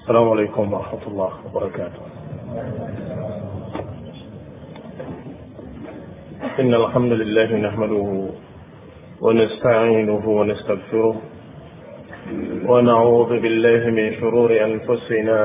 السلام عليكم ورحمة الله وبركاته. إن الحمد لله نحمده ونستعينه ونستغفره ونعوذ بالله من شرور أنفسنا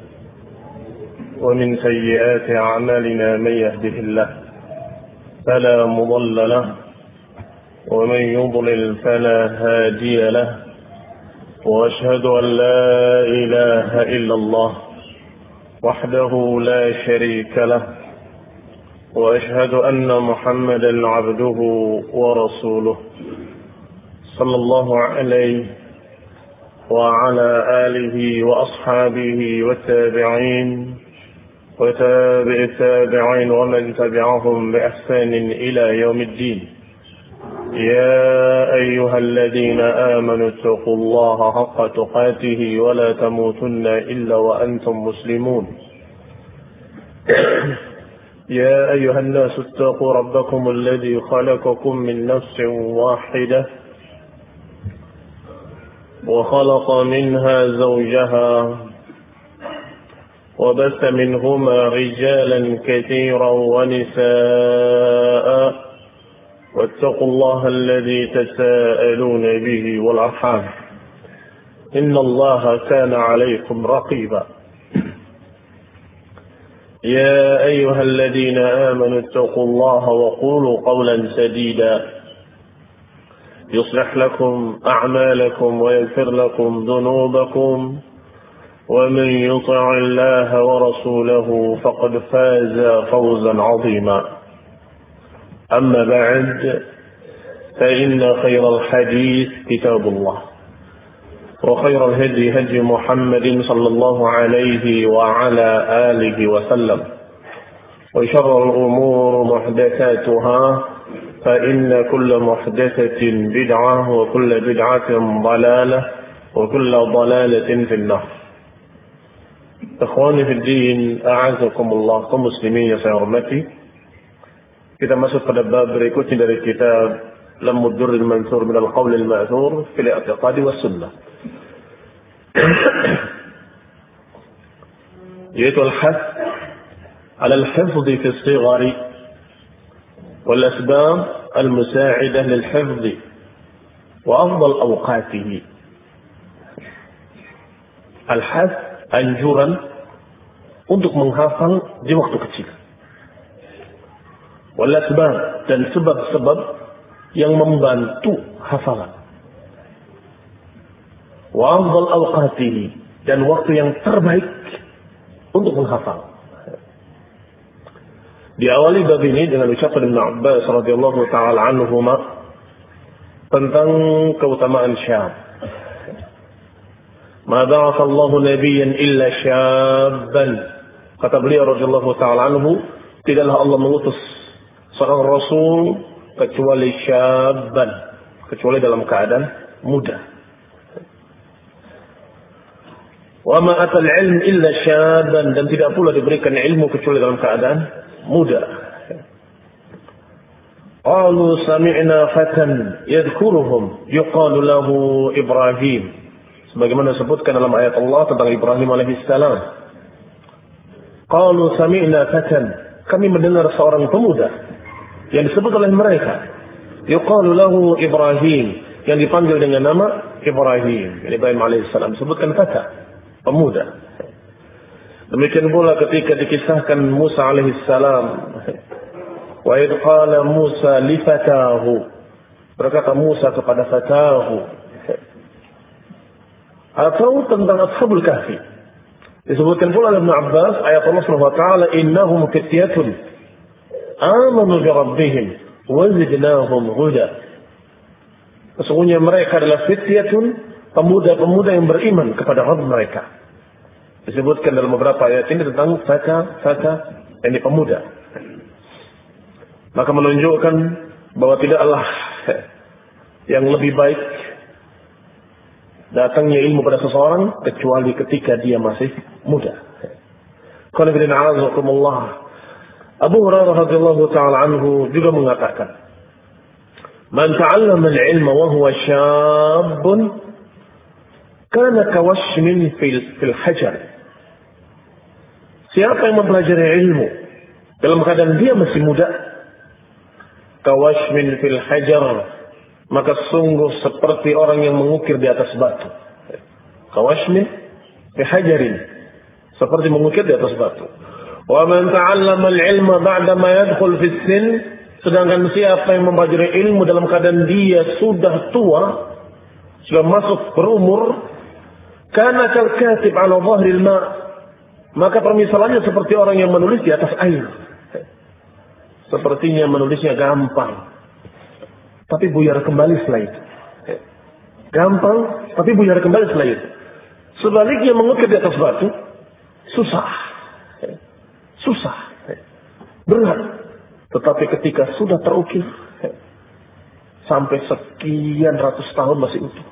ومن سيئات أعمالنا. من يهده الله فلا مضل له ومن يضلل فلا هادي له، وأشهد أن لا إله إلا الله وحده لا شريك له، وأشهد أن محمدا عبده ورسوله صلى الله عليه وعلى آله وأصحابه والتابعين وتابع التابعين ومن تبعهم بإحسان إلى يوم الدين. يا أيها الذين آمنوا اتقوا الله حق تقاته ولا تموتن إلا وأنتم مسلمون. يا أيها الناس اتقوا ربكم الذي خلقكم من نفس واحدة وخلق منها زوجها وبث منهما رجالا كثيرا ونساء، واتقوا الله الذي تساءلون به والأرحام إن الله كان عليكم رقيبا. يا أيها الذين آمنوا اتقوا الله وقولوا قولا سديدا يصلح لكم أعمالكم ويغفر لكم ذنوبكم، ومن يطع الله ورسوله فقد فاز فوزا عظيما. أما بعد، فإن خير الحديث كتاب الله، وخير الهدي هدي محمد صلى الله عليه وعلى آله وسلم، وشر الأمور محدثاتها، فإن كل محدثة بدعة وكل بدعة ضلالة وكل ضلالة في النار. Ikhwani fi din, a'azakumullah, kaum muslimin yang saya hormati. Kita masuk pada bab berikutnya dari kitab Lammud Durril Mansur min al-Qawl al-Ma'thur fil I'tiqad was Sunnah, yaitu al-hath ala al-hifz fi as-sighar wal asbab al-musa'idah lil-hifz wa afdal awqatihi. Al-hath, anjuran untuk menghafal di waktu kecil. Wal asbab, dan sebab-sebab yang membantu hafalan. Wa afdal awqatihi, dan waktu yang terbaik untuk menghafal. Diawali bab ini dengan ucapan Ibnu Abbas radhiyallahu taala anhuma tentang keutamaan syab. Ma ba'atha Allahu nabiyyan illa syabban. Kata beliau radhiyallahu taala anhu, tidaklah Allah mengutus seorang rasul kecuali syabban, kecuali dalam keadaan muda. Wa ma atal ilm illa syabban, dan tidak pula diberikan ilmu kecuali dalam keadaan muda. Qalu sami'na fatan yadhkuruhum yuqalu lahu Ibrahim. Sebagaimana disebutkan dalam ayat Allah tentang Ibrahim alaihissalam. Qalu sami'na fatan, kami mendengar seorang pemuda yang disebut oleh mereka yuqalu lahu Ibrahim, yang dipanggil dengan nama Ibrahim. Ibrahim alaihissalam disebutkan fata, pemuda. Demikian pula ketika dikisahkan Musa alaihissalam, wa idh qala Musa li fatahu, berkata Musa kepada fatahu. Atau tentang Ashabul Kahfi disebutkan pula oleh Ibnu Abbas ayat Allah Subhanahu wa taala, innahum fityatun amanu bi rabbihim wa zidnahum huda. Sesungguhnya mereka adalah fityatun, pemuda-pemuda yang beriman kepada Rabb mereka. Disebutkan dalam beberapa ayat ini tentang fata yang pemuda. Maka menunjukkan bahwa tidaklah yang lebih baik datangnya ilmu pada seseorang kecuali ketika dia masih muda. Qul inna a'udzukumullah. Abu Hurairah radhiyallahu taala anhu juga mengatakan, "Man ta'allama al-'ilma wa huwa syabun kana kawashmin fil hajar." Siapa yang mempelajari ilmu dalam keadaan dia masih muda, kawashmin fil hajar, maka sungguh seperti orang yang mengukir di atas batu. Kawashmin fil hajarin, seperti mengukir di atas batu. Wa man ta'allama al-ilma ba'da ma yadkhul fi sin, sedangkan siapa yang mempelajari ilmu dalam keadaan dia sudah tua, sudah masuk berumur, kana kal katib 'ala dhahril ma', maka permisalannya seperti orang yang menulis di atas air. Sepertinya menulisnya gampang, tapi buyar kembali setelah itu. Gampang, tapi buyar kembali setelah itu. Sebaliknya mengukir di atas batu, susah. Susah. Berat. Tetapi ketika sudah terukir, sampai sekian ratus tahun masih utuh.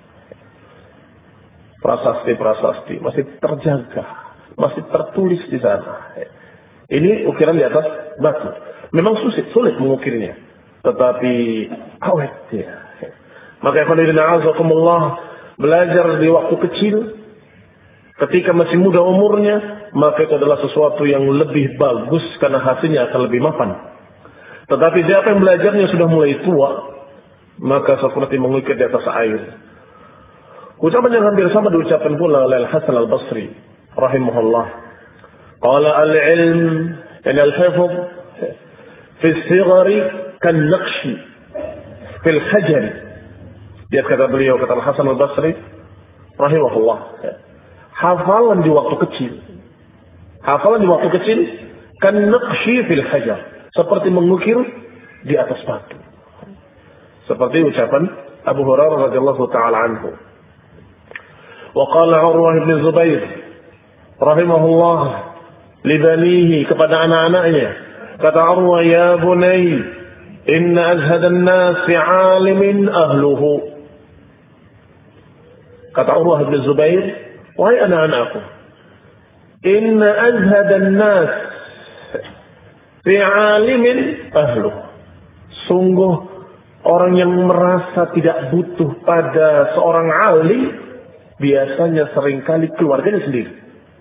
Prasasti-prasasti masih terjaga, masih tertulis di sana. Ini ukiran di atas batu. Memang sulit mengukirnya, tetapi awet dia. Maka azakumullah, belajar di waktu kecil, ketika masih muda umurnya, maka itu adalah sesuatu yang lebih bagus karena hasilnya akan lebih mapan. Tetapi siapa yang belajarnya sudah mulai tua, maka seperti mengukir di atas air. Ucapan yang hampir sama diucapkan pula oleh Al-Hasan Al-Basri rahimahullah. Qala al-ilm in al-hifz fi as-sighari kan-naqshi fil hajar. Dia kata beliau, kata Al-Hasan Al-Basri rahimahullah, hafalan di waktu kecil. Hafalan di waktu kecil kan-naqshi fil hajar, seperti mengukir di atas batu. Seperti ucapan Abu Hurairah radhiyallahu taala anhu. Wa qala Urwah bin Zubair rahimahullah li banihi, kepada anak-anaknya, kata Urwah, ya bunay, inna azhadan nas 'alimin ahluhu. Kata Urwah bin Zubair, wahai anak-anakku, inna azhadan nas fi 'alimin ahluhu. Sungguh orang yang merasa tidak butuh pada seorang alim, biasanya seringkali keluarganya sendiri.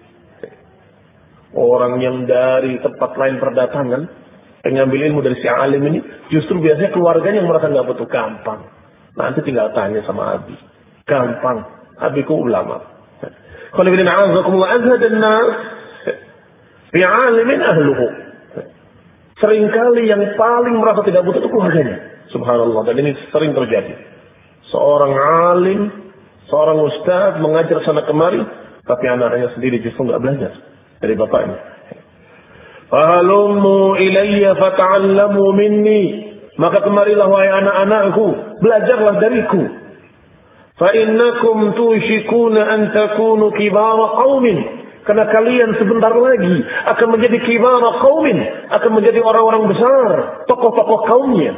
Orang yang dari tempat lain berdatangan, pengambil ilmu dari si alim ini, justru biasanya keluarganya yang merasa nggak butuh. Gampang, nanti tinggal tanya sama abi. Gampang, abiku ulama. Kalau bin a'azakumullah azhadan nas fi 'alimin ahluhu. Seringkali yang paling merasa tidak butuh itu keluarganya. Subhanallah, dan ini sering terjadi. Seorang alim, seorang ustaz mengajar sana kemari, tapi anaknya sendiri justru nggak belajar dari bapaknya. Fahalummu ilayya fata'allamu minni, maka kemarilah wahai anak-anakku, belajarlah dariku. Fa innakum tushikuna an takunu kibara qaumin, karena kalian sebentar lagi akan menjadi kibara qaumin, akan menjadi orang-orang besar, tokoh-tokoh kaumnya.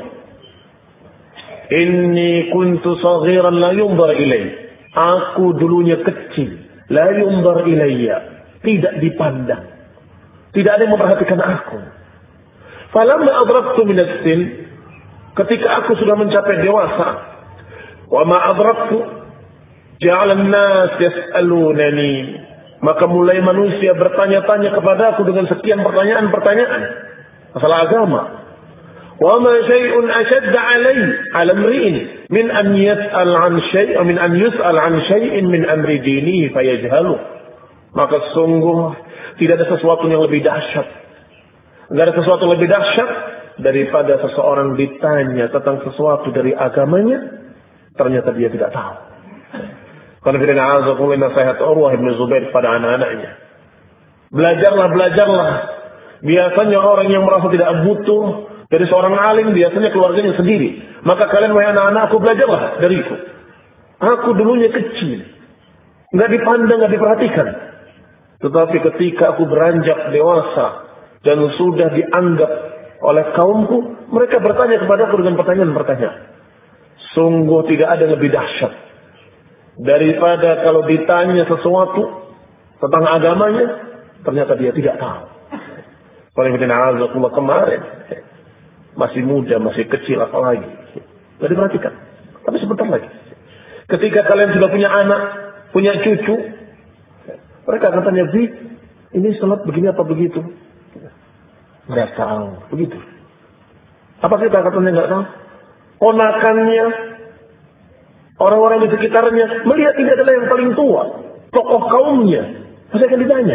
Inni kuntu saghiran la yunzar ilai. Aku dulunya kecil, la yunzar ilayya, tidak dipandang. Tidak ada yang memperhatikan aku. Falamma adraktu min as-sin, ketika aku sudah mencapai dewasa, wa ma adraktu ja'ala an-nas yas'alunani, maka mulai manusia bertanya-tanya kepadaku dengan sekian pertanyaan-pertanyaan masalah agama. Wa ma syai'un ashadda 'alayya 'ala imri'in min an yas'al 'an syai'in min an yus'al 'an syai'in min amri dini fayajhalu. Maka sungguh tidak ada sesuatu yang lebih dahsyat. Enggak ada sesuatu yang lebih dahsyat daripada seseorang ditanya tentang sesuatu dari agamanya, ternyata dia tidak tahu. Karena kita na'azakullah nasihat Urwah bin Zubair pada anak-anaknya. Belajarlah. Biasanya orang yang merasa tidak butuh dari seorang alim, biasanya keluarganya sendiri. Maka kalian wahai anak-anakku, belajarlah dariku. Aku dulunya kecil, nggak dipandang, nggak diperhatikan. Tetapi ketika aku beranjak dewasa dan sudah dianggap oleh kaumku, mereka bertanya kepadaku dengan pertanyaan-pertanyaan. Sungguh tidak ada yang lebih dahsyat daripada kalau ditanya sesuatu tentang agamanya, ternyata dia tidak tahu. Kalau kemarin masih muda, masih kecil, apalagi nggak diperhatikan. Tapi sebentar lagi, ketika kalian sudah punya anak, punya cucu, mereka akan tanya, Bi, Ini salat begini apa begitu? Nggak tahu. Begitu. Apa kita katanya nggak tahu? Ponakannya, orang-orang di sekitarnya melihat ini adalah yang paling tua, tokoh kaumnya. Masa akan ditanya?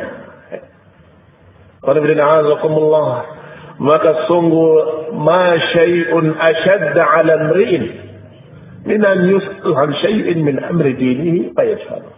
Maka sungguh ma syai'un ashadda 'ala imri'in min an yus'al 'an syai'in min amri dinihi fayajhalu.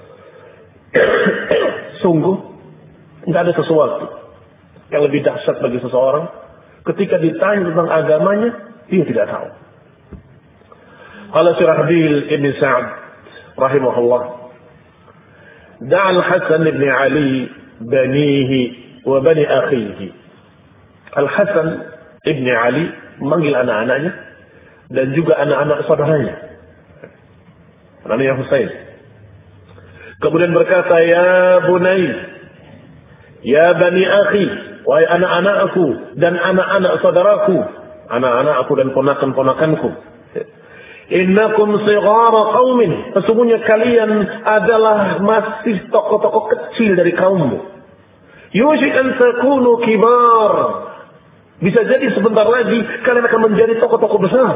Sungguh enggak ada sesuatu yang lebih dahsyat bagi seseorang ketika ditanya tentang agamanya dia tidak tahu. Qala Syurahbil ibn Sa'd rahimahullah, da'a al-Hasan ibn Ali banihi wa bani akhihi. Al-Hasan ibn Ali memanggil anak-anaknya dan juga anak-anak saudaranya, anaknya Husain. Kemudian berkata, ya bunai, ya bani akhi, wahai anak-anakku dan anak-anak saudaraku, anak-anakku dan ponakan-ponakanku. Innakum sighara qaumin, sesungguhnya kalian adalah masih tokoh-tokoh kecil dari kaummu. Yushik an takunu kibar, bisa jadi sebentar lagi kalian akan menjadi tokoh-tokoh besar.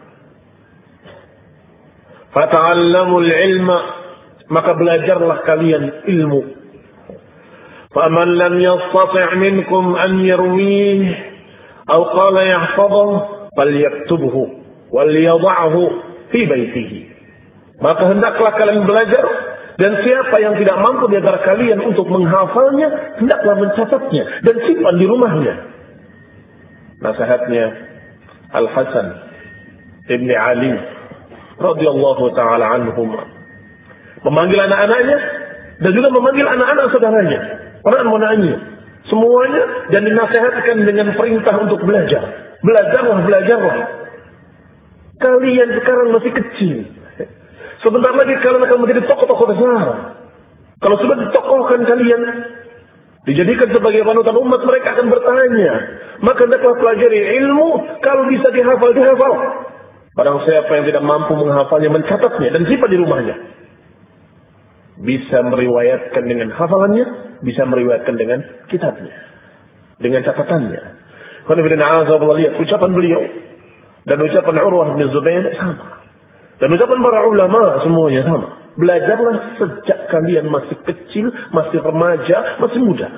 Fata'allamul ilma, maka belajarlah kalian ilmu. Faman lam yastati' minkum an yarwih aw qala yahfadhu falyaktubhu wal yad'ahu fi baitihi. Maka hendaklah kalian belajar, dan siapa yang tidak mampu di antara kalian untuk menghafalnya, hendaklah mencatatnya dan simpan di rumahnya. Nasihatnya Al-Hasan ibn Ali radhiyallahu taala anhum, memanggil anak-anaknya dan juga memanggil anak-anak saudaranya, anak-anaknya, semuanya, dan dinasihatkan dengan perintah untuk belajar. Belajarlah. Kalian sekarang masih kecil. Sebentar lagi kalian akan menjadi tokoh-tokoh besar. Kalau sudah ditokohkan kalian, dijadikan sebagai panutan umat, mereka akan bertanya. Maka hendaklah pelajari ilmu, kalau bisa dihafal. Barang siapa yang tidak mampu menghafalnya, mencatatnya dan simpan di rumahnya. Bisa meriwayatkan dengan hafalannya, bisa meriwayatkan dengan kitabnya, dengan catatannya. Lihat ucapan beliau dan ucapan Urwah bin Zubair sama, dan ucapan para ulama semuanya sama. Belajarlah sejak kalian masih kecil, masih remaja, masih muda.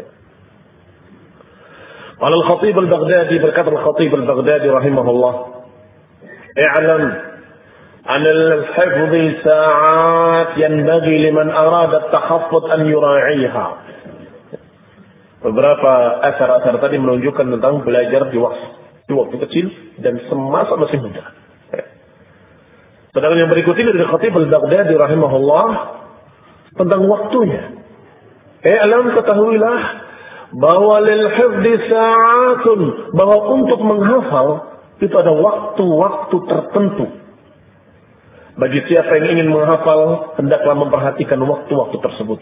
Al-Khatib al-Baghdadi, berkata Al-Khatib al-Baghdadi rahimahullah, i'lam an al-hifz sa'at yanbaghi liman arada at-tahaffuz an yura'iha. Beberapa asar-asar tadi menunjukkan tentang belajar di waktu kecil dan semasa masih muda. Sedangkan yang berikut ini dari Khatib al-Baghdadi rahimahullah tentang waktunya. I'lam, ketahuilah bahwa lil hifdzi sa'atun, bahwa untuk menghafal itu ada waktu-waktu tertentu. Bagi siapa yang ingin menghafal, hendaklah memperhatikan waktu-waktu tersebut.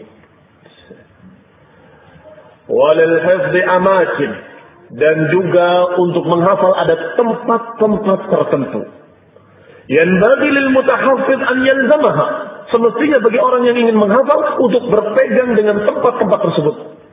Walil hifdzi amakin, dan juga untuk menghafal ada tempat-tempat tertentu. Yanbaghi lil mutahaffidz an yalzamaha, semestinya bagi orang yang ingin menghafal untuk berpegang dengan tempat-tempat tersebut.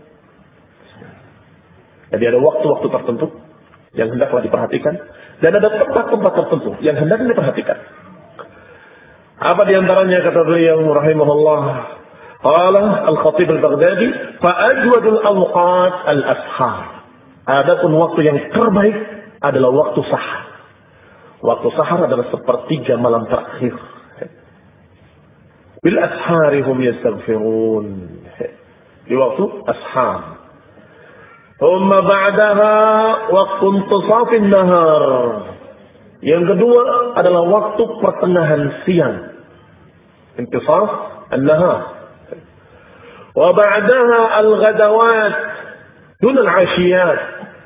Jadi ada waktu-waktu tertentu yang hendaklah diperhatikan, dan ada tempat-tempat tertentu yang hendaknya diperhatikan. Apa di antaranya, kata beliau rahimahullah, qala Al-Khatib al-Baghdadi, fa ajwadul awqat al-ashar. Adapun waktu yang terbaik adalah waktu sahar. Waktu sahar adalah sepertiga malam terakhir. Bil ashari hum yastaghfirun. Di waktu ashar. Thumma ba'daha waqtu intisafin nahar. Yang kedua adalah waktu pertengahan siang. Intisaf an-nahar. Wa ba'daha al-ghadawat dun al-'ashiyat.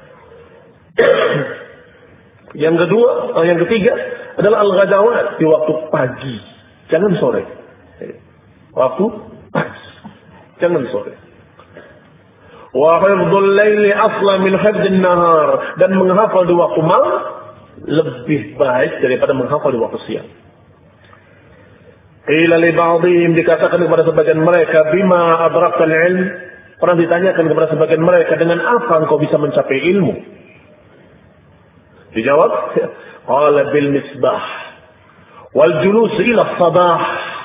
Yang ketiga adalah al-ghadawat, di waktu pagi, jangan sore. Waktu pagi, jangan sore. Wa hifdzul laili asla min hifdzin nahar, dan menghafal di waktu malam lebih baik daripada menghafal di waktu siang. Qila li ba'dihim, dikatakan kepada sebagian mereka, bima adraktal ilm, Pernah ditanyakan kepada sebagian mereka, dengan apa engkau bisa mencapai ilmu? Dijawab, qala bil misbah wal julus ila sabah.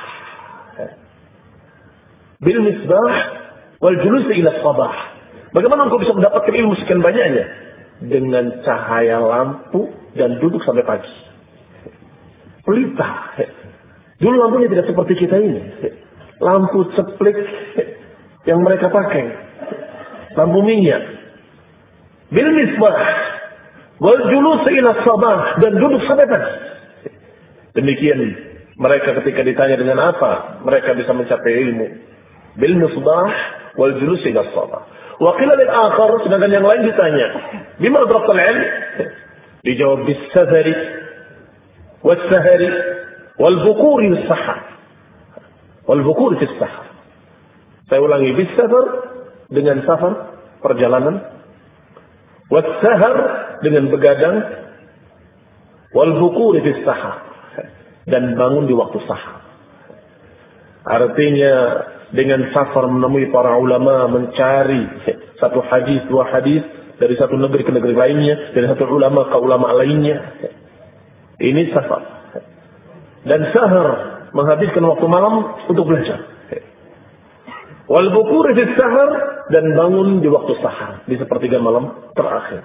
Bil misbah wal julus ila sabah. Bagaimana engkau bisa mendapatkan ilmu sekian banyaknya? Dengan cahaya lampu dan duduk sampai pagi. Pelita. Dulu lampunya tidak seperti kita ini. Lampu ceplik yang mereka pakai. Lampu minyak. Bil misbah wal julus ila sabah, dan duduk sampai pagi. Demikian mereka ketika ditanya dengan apa mereka bisa mencapai ilmu. Bil misbah wal julus ila sabah. Wa qila lil akhar, sedangkan yang lain ditanya, bima adraktal ilm? Dijawab bis safari was sahari wal bukuri bis sahar. Wal bukuri bis sahar. Saya ulangi, bis safar dengan safar perjalanan, was sahar dengan begadang, wal bukuri bis sahar, dan bangun di waktu sahar. Artinya dengan safar menemui para ulama, mencari satu hadis, dua hadis dari satu negeri ke negeri lainnya, dari satu ulama ke ulama lainnya. Ini safar. Dan sahar, menghabiskan waktu malam untuk belajar. Wal bukur fi sahar, dan bangun di waktu sahar, di sepertiga malam terakhir.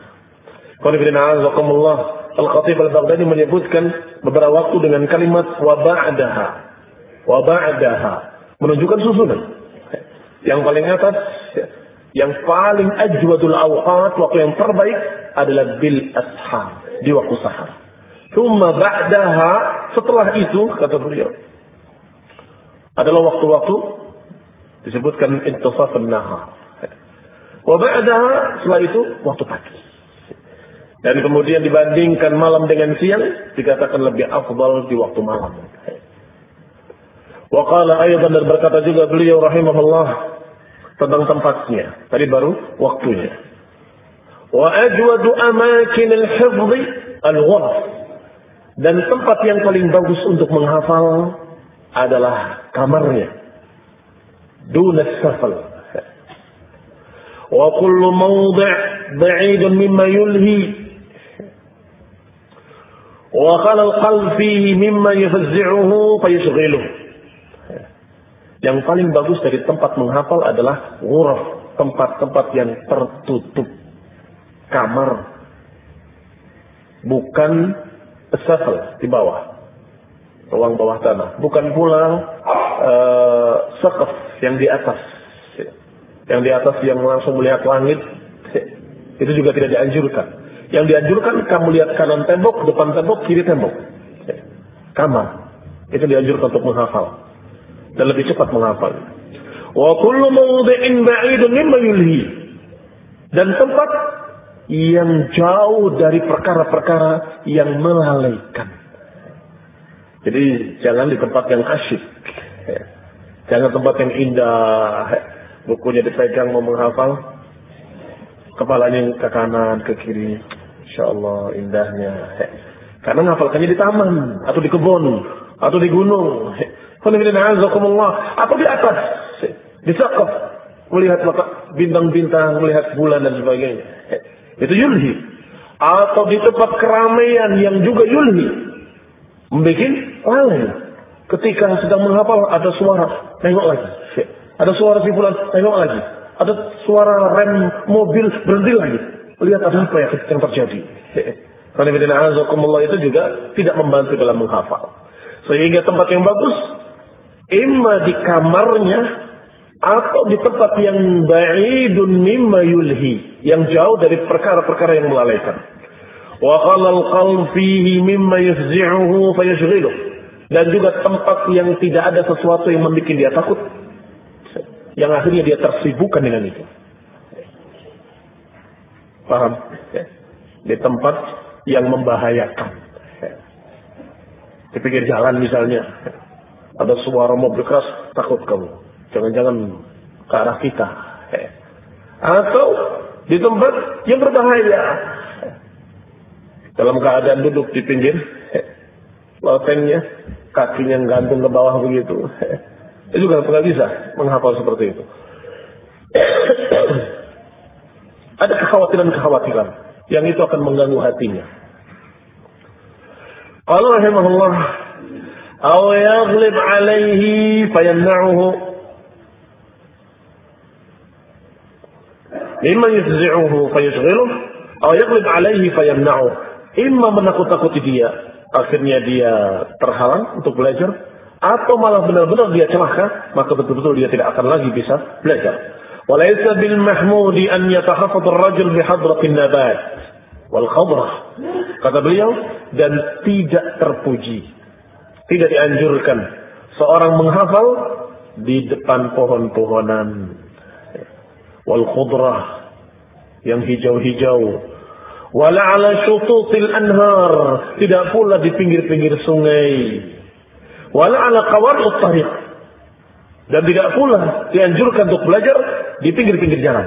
Al-Khatib Al-Baghdadi menyebutkan beberapa waktu dengan kalimat wa ba'daha, menunjukkan susunan. Yang paling atas, yang paling ajwadul awqat, waktu yang terbaik adalah bil ashar, di waktu sahar. Tsumma ba'daha, setelah itu kata beliau adalah waktu-waktu disebutkan intisaf an-nahar. Wa ba'daha, setelah itu waktu pagi. Dan kemudian dibandingkan malam dengan siang, dikatakan lebih afdal di waktu malam. Wa qala aydan, dan berkata juga beliau rahimahullah tentang tempatnya. Tadi baru waktunya. Wa ajwadu amakin al-hifdhi al-ghuraf, dan tempat yang paling bagus untuk menghafal adalah kamarnya. Duna safal. Wa kullu mawdi' ba'idun mimma yulhi. Wa khala al-qalb fihi mimma yafzi'uhu fayashghiluhu. Yang paling bagus dari tempat menghafal adalah ghuraf, tempat-tempat yang tertutup, kamar, bukan safal di bawah, ruang bawah tanah, bukan pula saqaf yang di atas, yang langsung melihat langit, itu juga tidak dianjurkan. Yang dianjurkan kamu lihat kanan tembok, depan tembok, kiri tembok, kamar, itu dianjurkan untuk menghafal dan lebih cepat menghafal. Wa kullu mawdi'in ba'idun mimma yulhi, dan tempat yang jauh dari perkara-perkara yang melalaikan. Jadi jangan di tempat yang asyik, jangan tempat yang indah, bukunya dipegang mau menghafal, kepalanya ke kanan ke kiri, insyaallah indahnya. Karena menghafalkannya di taman atau di kebun atau di gunung, atau di atas, di saqaf, melihat bintang-bintang, melihat bulan dan sebagainya. Itu yulhi. Atau di tempat keramaian yang juga yulhi, membuat lalai. Ketika sedang menghafal ada suara, tengok lagi. Ada suara si fulan, tengok lagi. Ada suara rem mobil, berhenti lagi. Lihat ada apa yang terjadi. Itu juga tidak membantu dalam menghafal. Sehingga tempat yang bagus, imma di kamarnya atau di tempat yang ba'idun mimma yulhi, yang jauh dari perkara-perkara yang melalaikan. Wa qalal qalb fihi mimma yafzi'uhu fayashghiluh, dan juga tempat yang tidak ada sesuatu yang membuat dia takut, yang akhirnya dia tersibukkan dengan itu. Paham? Di tempat yang membahayakan, di pinggir jalan misalnya, ada suara mobil keras, takut kamu, jangan-jangan ke arah kita. Atau di tempat yang berbahaya, dalam keadaan duduk di pinggir lotengnya, kakinya gantung ke bawah begitu, itu juga tidak bisa menghafal seperti itu. Ada kekhawatiran-kekhawatiran yang itu akan mengganggu hatinya. Qala rahimahullah, aw yaghlib alaihi fayamna'uhu mimma yafzi'uhu fayashghiluhu aw yaghlib alaihi fayamna'uhu. Imma menakut-takuti dia, akhirnya dia terhalang untuk belajar, atau malah benar-benar dia celaka, maka betul-betul dia tidak akan lagi bisa belajar. Walaysa bil mahmudi an yatahaffaz ar-rajul bi hadratin nabat wal khadrah. Kata beliau, dan tidak terpuji, tidak dianjurkan seorang menghafal di depan pohon-pohonan wal khadrah yang hijau-hijau, wala ala syututil anhar, tidak pula di pinggir-pinggir sungai, wala ala qawar'ut tariq, dan tidak pula dianjurkan untuk belajar di pinggir-pinggir jalan.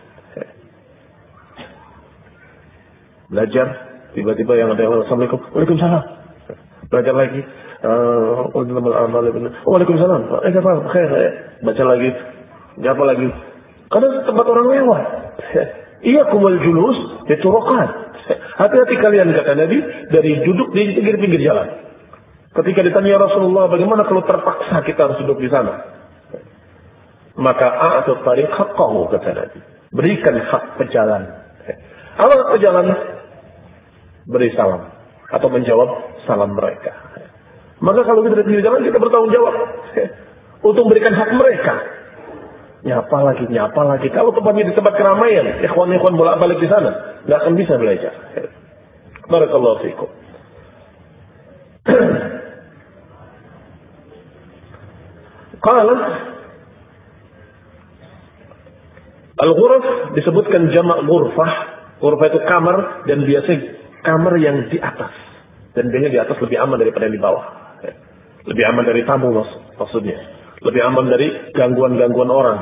Belajar, tiba-tiba yang ada Assalamualaikum, Waalaikumsalam. Belajar lagi, Waalaikumsalam. Baca lagi, apa lagi? Karena tempat orang lewat. Iya kumul julus di turuqat. Hati-hati kalian, kata Nabi, dari duduk di pinggir-pinggir jalan. Ketika ditanya Rasulullah, bagaimana kalau terpaksa kita harus duduk di sana? Maka a'atu tariq haqqahu, kata Nabi. Berikan hak pejalan. Apa hak pejalan? Beri salam atau menjawab salam mereka. Maka kalau kita di jalan, kita bertanggung jawab untuk memberikan hak mereka. Nyapa lagi. Kalau tempatnya di tempat keramaian, ikhwan bolak-balik di sana, nggak akan bisa belajar. Barakallahu fiikum. Qala al-ghuraf disebutkan jamak ghurfah. Ghurfah itu kamar, dan biasanya kamar yang di atas. Dan biasanya di atas lebih aman daripada yang di bawah. Lebih aman dari tamu maksudnya. Lebih aman dari gangguan-gangguan orang.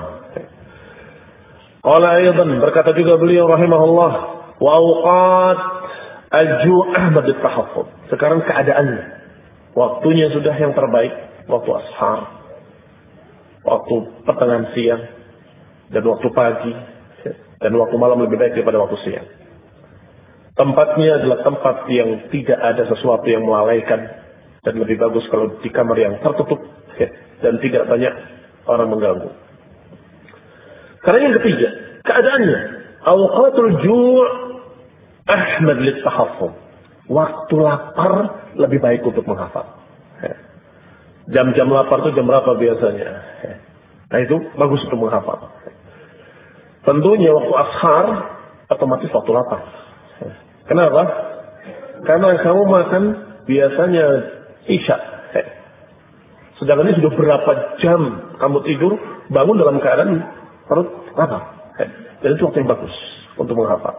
Qala aydan, berkata juga beliau rahimahullah, wa awqat al-ju' ahmad at-tahaffuz. Sekarang keadaannya, waktunya sudah yang terbaik, waktu ashar, waktu pertengahan siang, dan waktu pagi, dan waktu malam lebih baik daripada waktu siang. Tempatnya adalah tempat yang tidak ada sesuatu yang melalaikan, dan lebih bagus kalau di kamar yang tertutup dan tidak banyak orang mengganggu. Karena yang ketiga, keadaannya awqatul ju' ahmad lit-tahaffuz. Waktu lapar lebih baik untuk menghafal. Jam-jam lapar itu jam berapa biasanya? Nah itu bagus untuk menghafal. Tentunya waktu ashar otomatis waktu lapar. Kenapa? Karena kamu makan biasanya isya. Sedangkan ini sudah berapa jam kamu tidur, bangun dalam keadaan perut lapar. Dan itu waktu yang bagus untuk menghafal.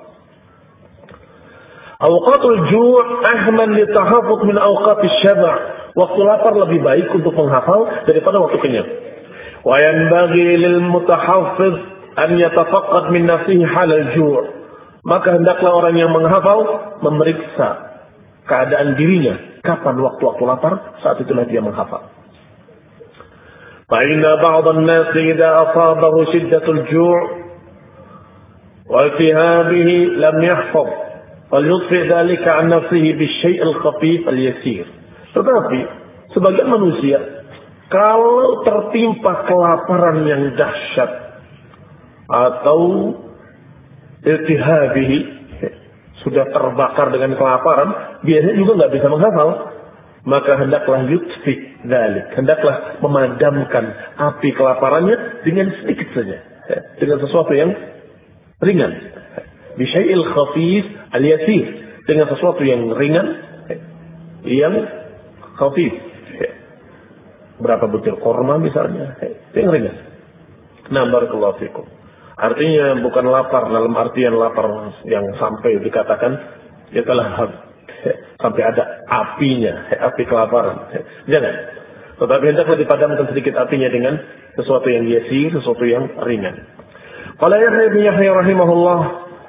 Awqatul ju' ahman li tahaffuz min awqatis syaba'. Waktu lapar lebih baik untuk menghafal daripada waktu kenyang. Wa yanbaghi lil mutahaffiz an yatafaqqad min nafsihi halal ju'. Maka hendaklah orang yang menghafal memeriksa keadaan dirinya, kapan waktu-waktu lapar, saat itulah dia menghafal. Fa inna ba'd an-nas idza asabahu shiddatul ju' wa iltihabihi lam yahfaz falyudfi dhalika an nafsihi bisyai' al-khafif al-yasir. Tetapi sebagian manusia kalau tertimpa kelaparan yang dahsyat atau iltihabihi, sudah terbakar dengan kelaparan, biasanya juga nggak bisa menghafal, maka hendaklah yutfi dzalik, hendaklah memadamkan api kelaparannya dengan sedikit saja, dengan sesuatu yang ringan, bisyai'il khafif al-yasir, dengan sesuatu yang ringan, yang khafif, berapa butir korma misalnya, yang ringan. Nah, barakallahu fikum. Artinya bukan lapar dalam artian lapar yang sampai dikatakan ya telah sampai ada apinya, api kelaparan. Jangan. Tetapi hendaklah dipadamkan sedikit apinya dengan sesuatu yang yasir, sesuatu yang ringan. Qala Yahya bin Yahya rahimahullah,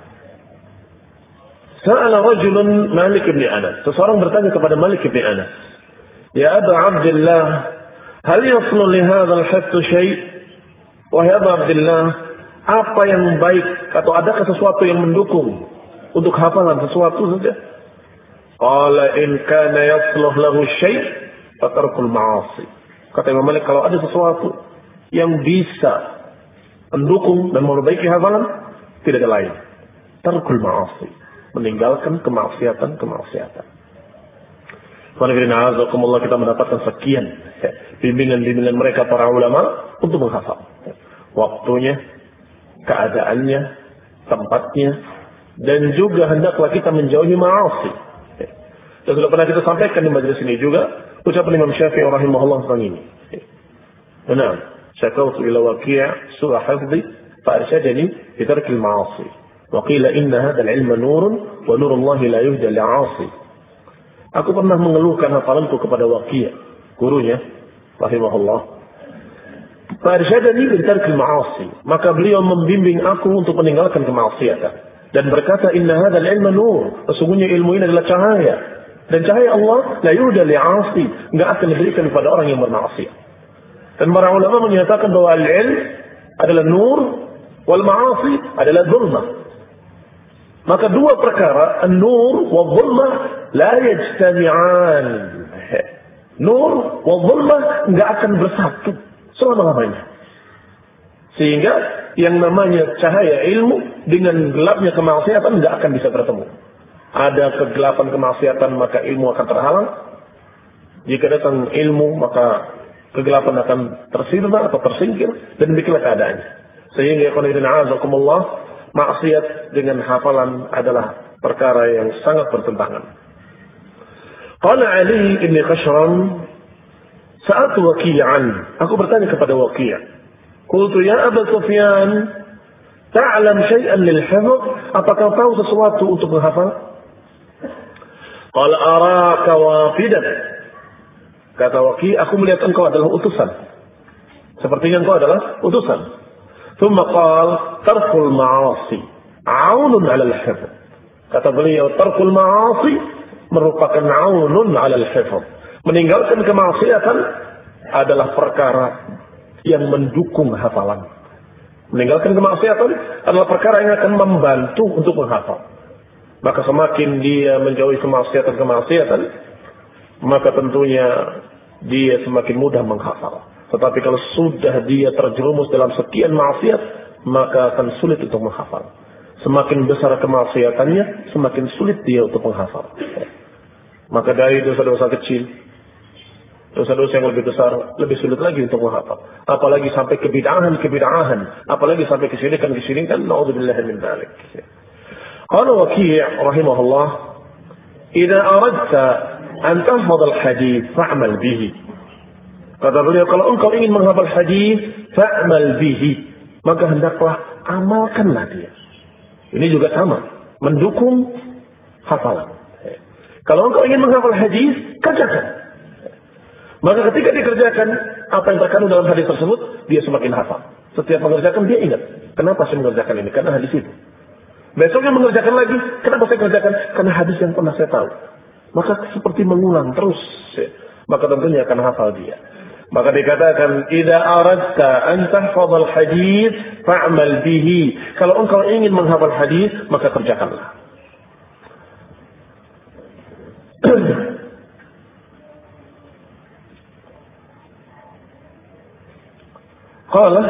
sa'ala rajulun Malik bin Anas. Seseorang bertanya kepada Malik bin Anas, "Ya Aba Abdullah, hal yaslu li hadzal hadd syai'?" Wahai Aba Abdullah, Apa yang baik atau adakah sesuatu yang mendukung untuk hafalan sesuatu saja? Qala in kana yasluh lahu syai' fatarkul ma'asi. Kata Imam Malik, kalau ada sesuatu yang bisa mendukung dan memperbaiki hafalan, tidak ada lain. Tarkul ma'asi, meninggalkan kemaksiatan. Alhamdulillah kita mendapatkan sekian bimbingan mereka para ulama untuk menghafal. Waktunya, keadaannya, tempatnya, dan juga hendaklah kita menjauhi ma'asi. Dan sudah pernah kita sampaikan di majelis ini juga ucapan Imam Syafi'i rahimahullah tentang ini. Benar. Syakautu ila Waki' surah hafzi fa'arsyadani bi tarkil ma'asi. Wa qila inna hadzal ilma nurun wa nurullahi la yuhda li'asi. Aku pernah mengeluhkan hafalanku kepada Waki', gurunya rahimahullah. Fa'arsyadani bi tarkil ma'asi. Maka beliau membimbing aku untuk meninggalkan kemaksiatan dan berkata inna hadzal ilma nur. Sesungguhnya ilmu ini adalah cahaya. Dan cahaya Allah la yuhda li'asi, enggak akan diberikan kepada orang yang bermaksiat. Dan para ulama menyatakan bahwa al-ilm adalah nur wal ma'asi adalah zulmah. Maka dua perkara, an-nur wal zulmah la yajtami'an. Nur wal zulmah enggak akan bersatu selama-lamanya. Sehingga yang namanya cahaya ilmu dengan gelapnya kemaksiatan enggak akan bisa bertemu. Ada kegelapan kemaksiatan maka ilmu akan terhalang. Jika datang ilmu maka kegelapan akan tersirna atau tersingkir, dan demikianlah keadaannya. Sehingga azakumullah, maksiat dengan hafalan adalah perkara yang sangat bertentangan. Qala Ali ibn Khashram, sa'atu Waqi'an, aku bertanya kepada Waqi'. Qultu ya Abu Sufyan, ta'lam syai'an lil hifdz? Apakah tahu sesuatu untuk menghafal? Qala araka wafidan. Kata Waqi', aku melihat engkau adalah utusan. Sepertinya engkau adalah utusan. Thumma qala tarkul ma'asi 'aunun 'ala al-hifdz. Kata beliau, tarkul ma'asi merupakan 'aunun 'ala al-hifdz. Meninggalkan kemaksiatan adalah perkara yang mendukung hafalan. Meninggalkan kemaksiatan adalah perkara yang akan membantu untuk menghafal. Maka semakin dia menjauhi kemaksiatan, maka tentunya dia semakin mudah menghafal. Tetapi kalau sudah dia terjerumus dalam sekian maksiat, maka akan sulit untuk menghafal. Semakin besar kemaksiatannya, semakin sulit dia untuk menghafal. Maka dari dosa-dosa kecil, dosa-dosa yang lebih besar, lebih sulit lagi untuk menghafal. Apalagi sampai kebid'ahan, apalagi sampai kesyirikan, na'udzubillahi min dzalik. Qala Waqi' rahimahullah, "Idza aradta an tahfadz al-hadits fa'mal bihi." Kata beliau, kalau engkau ingin menghafal hadis, fa'mal bihi, maka hendaklah amalkanlah dia. Ini juga sama, mendukung hafalan. Kalau engkau ingin menghafal hadis, kerjakan. Maka ketika dikerjakan apa yang terkandung dalam hadis tersebut, dia semakin hafal. Setiap mengerjakan dia ingat, kenapa saya mengerjakan ini? Karena hadis itu. Besoknya mengerjakan lagi, kenapa saya kerjakan? Karena hadis yang pernah saya tahu. Maka seperti mengulang terus, maka tentunya akan hafal dia. Maka dikatakan, idza aradta an tahfadz al-hadits fa'mal bihi. Kalau engkau ingin menghafal hadis, maka kerjakanlah. Qala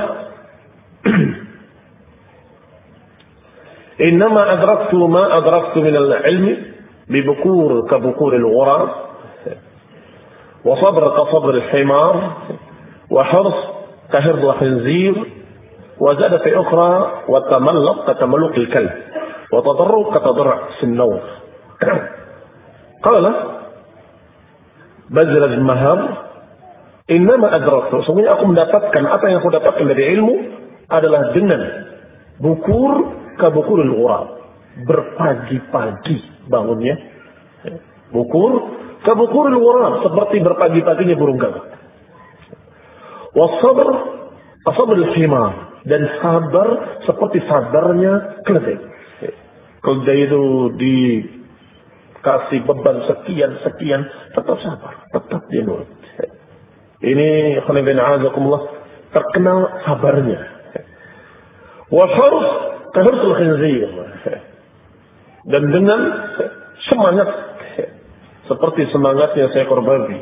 innama adraktu ma adraktu min al-ilmi bibukur kabukur al-ghurab wa sabr ka sabr al-himar wa hirs ka hirs al-khinzir wa zada fi ukhra wa tamallaq ka tamalluq al-kalb wa tadarruq ka tadarruq as-nawr. Qala Bazr al-Mahar, innama adraktu, sesungguhnya aku mendapatkan apa yang aku dapatkan dari ilmu adalah dengan bukur kabukurul ghurab, berpagi-pagi bangunnya. Bukur kabukurul ghurab, seperti berpagi-paginya burung gagak. Wasabr asabrul himar, dan sabar seperti sabarnya keledai. Keledai itu dikasih beban sekian, tetap sabar, tetap dia nurut. Ini khonibin azakumullah terkenal sabarnya. Wa hirs kahirsul khinzir. Dan dengan semangat seperti semangatnya seekor babi.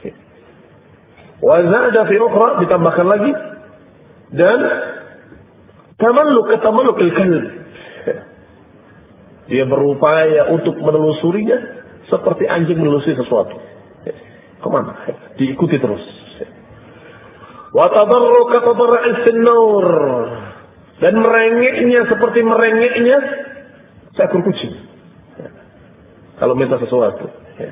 Wa zada fi ukhra, ditambahkan lagi, dan tamalluk al-kalb. Dia berupaya untuk menelusurinya seperti anjing menelusuri sesuatu. Kemana? Diikuti terus. Wa tadarru ka tadarru'is sin-nur, dan merengeknya seperti merengeknya seekor kucing. Kalau minta sesuatu,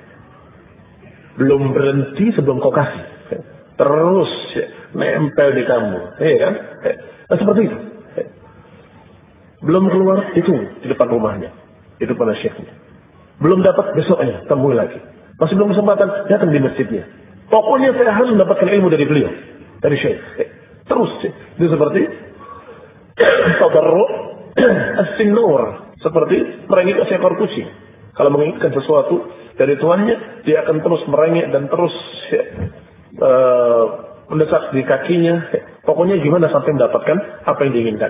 belum berhenti sebelum kau kasih, terus nempel di kamu, kan? Nah, seperti itu. Belum keluar, itu di depan rumahnya, itu pada syekhnya. Belum dapat, besoknya temui lagi. Masih belum kesempatan, datang di masjidnya. Pokoknya saya harus mendapatkan ilmu dari beliau, dari syekh. Terus, itu seperti tadarru' as-sinur, seperti merengek seekor kucing. Kalau menginginkan sesuatu dari tuannya, dia akan terus merengek dan terus mendesak di kakinya. Pokoknya gimana sampai mendapatkan apa yang diinginkan.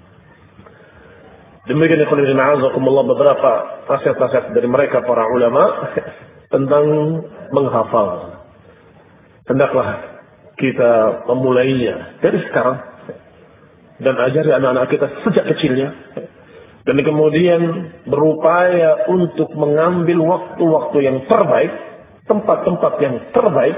Demikian beberapa nasihat-nasihat dari mereka para ulama tentang menghafal. Hendaklah kita memulainya dari sekarang dan ajari anak-anak kita sejak kecilnya, dan kemudian berupaya untuk mengambil waktu-waktu yang terbaik, tempat-tempat yang terbaik,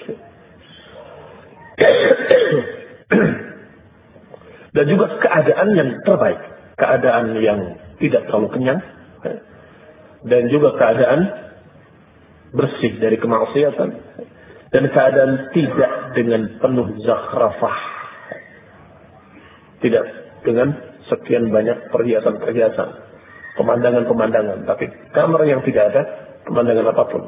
dan juga keadaan yang terbaik, keadaan yang tidak terlalu kenyang, dan juga keadaan bersih dari kemaksiatan, dan keadaan tidak dengan penuh zakhrafah, tidak dengan sekian banyak perhiasan-perhiasan, pemandangan-pemandangan, tapi kamar yang tidak ada pemandangan apapun.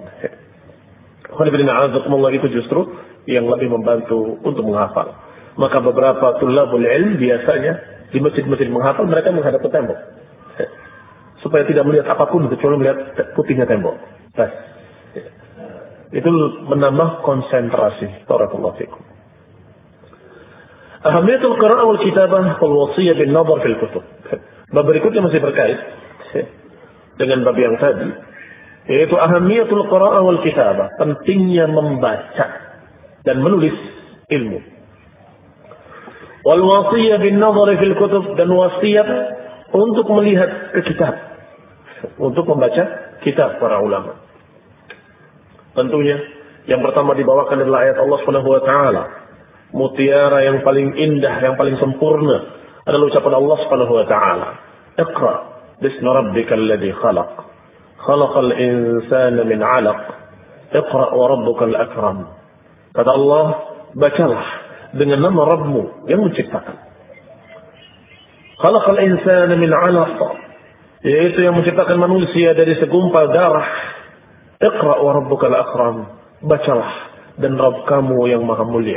Itu justru yang lebih membantu untuk menghafal. Maka beberapa tulabul ilm biasanya di masjid-masjid menghafal, mereka menghadap ke tembok supaya tidak melihat apapun kecuali melihat putihnya tembok. Bas. Itu menambah konsentrasi. Barakallahu fikum. Ahamiyatul qira'ah wal kitabah wal wasiyah bin nadhar fil kutub. Bab berikutnya masih berkait dengan bab yang tadi, yaitu ahamiyatul qira'ah wal kitabah, pentingnya membaca dan menulis ilmu. Wal wasiyah bin nadhar fil kutub, dan wasiat untuk melihat ke kitab, untuk membaca kitab para ulama. Tentunya yang pertama dibawakan adalah ayat Allah Subhanahu wa taala. Mutiara yang paling indah, yang paling sempurna adalah ucapan Allah Subhanahu wa taala. Iqra bismi rabbikal ladzi khalaq. Khalaqal insana min 'alaq. Iqra wa rabbukal akram. Kata Allah, bacalah dengan nama Rabbmu yang menciptakan. Khalaqal insana min 'alaq, yaitu yang menciptakan manusia dari segumpal darah. Iqra wa rabbukal akram, bacalah dan Rabb kamu yang maha mulia.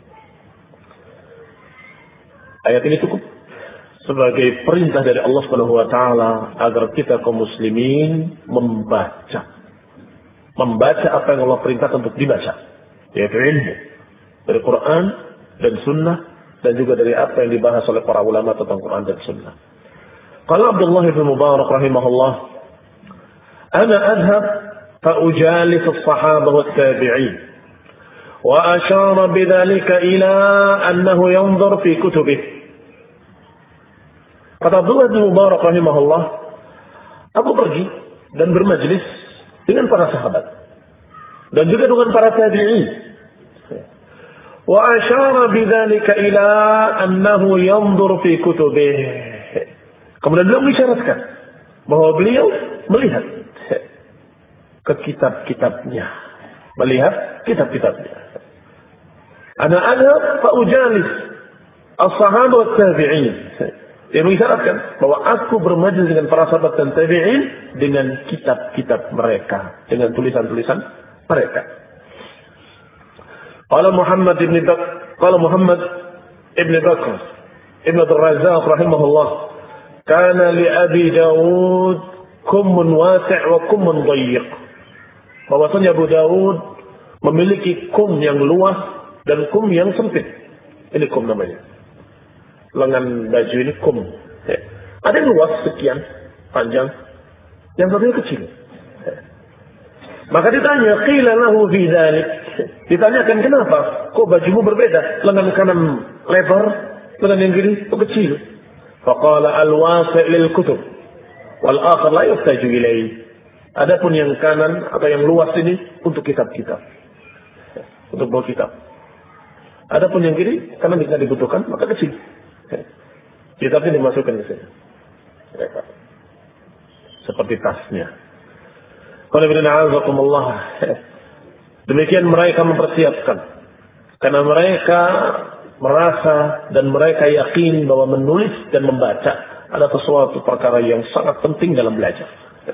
Ayat ini cukup sebagai perintah dari Allah Subhanahu wa taala agar kita kaum muslimin membaca apa yang Allah perintahkan untuk dibaca, yaitu ilmu dari Quran dan Sunnah, dan juga dari apa yang dibahas oleh para ulama tentang Quran dan Sunnah. Qala Abdullah bin Mubarak rahimahullah, ana adhab فأجالس الصحابة والتابعين وأشار بذلك إلى أنه ينظر في كتبه. Kata Abdullah bin Mubarak rahimahullah, aku pergi dan bermajlis dengan para sahabat dan juga dengan para tabi'in. Wa asyara bidzalika ila annahu yanzur fi kutubih. Kemudian beliau mengisyaratkan bahwa beliau melihat ke kitab-kitabnya, melihat kitab-kitabnya. Ana fa ujalis as-sahabah wa tabi'in. Dia mengisyaratkan bahwa aku bermajlis dengan para sahabat dan tabi'in dengan kitab-kitab mereka, dengan tulisan-tulisan mereka. Qala Muhammad ibn Bakr ibn Abdurrazzaq rahimahullah, kana li Abi Dawud kummun wasi' wa kummun dayyiq. Bahwasanya Abu Dawud memiliki kum yang luas dan kum yang sempit. Ini kum namanya. lengan baju ini kum. Ada yang luas sekian panjang, yang satunya kecil. Maka ditanya, qila lahu fi dzalik. Ditanyakan kenapa? Kok bajumu berbeda? Lengan kanan lebar, lengan yang kiri itu kecil. Faqala al-wasi' lil kutub wal akhar la yuhtaju ilaihi. Adapun yang kanan atau yang luas ini untuk kitab-kitab. Untuk bawa kitab. Adapun yang kiri karena tidak dibutuhkan maka kecil. Kitabnya dimasukkan ke sini. Seperti tasnya. Demikian mereka mempersiapkan. Karena mereka merasa dan mereka yakin bahwa menulis dan membaca adalah sesuatu perkara yang sangat penting dalam belajar.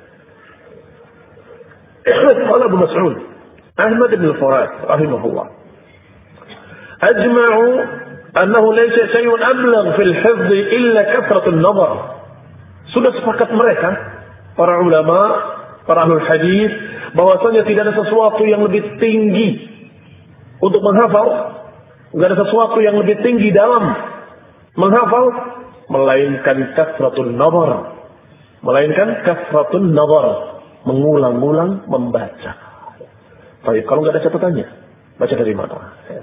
Qala Abu Mas'ud Ahmad bin Furat rahimahullah ajma'u annahu laysa shay'un ablagh fil hifdh illa kathratun nazar. Sudah sepakat mereka para ulama, para ahlul hadis, bahwasanya tidak ada sesuatu yang lebih tinggi untuk menghafal, tidak ada sesuatu yang lebih tinggi dalam menghafal melainkan kathratun nazar, mengulang-ulang membaca. Tapi kalau nggak ada catatannya, baca dari mana?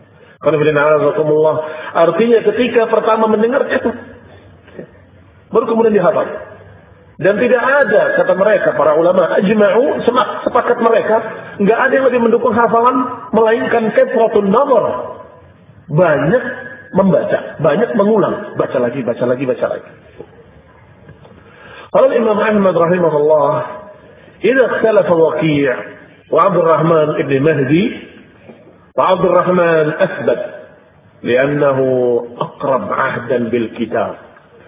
Artinya ketika pertama mendengar catat, baru kemudian dihafal. Dan tidak ada, kata mereka para ulama ajma'u, sepakat mereka, nggak ada yang lebih mendukung hafalan melainkan kathratun nazar, banyak membaca, banyak mengulang, baca lagi. Qala Imam Ahmad rahimahullah, idza ikhtalafa Waqi' wa Abdul Rahman ibn Mahdi, wa Abdul Rahman athbat li'annahu aqrab 'ahdan bil kitab.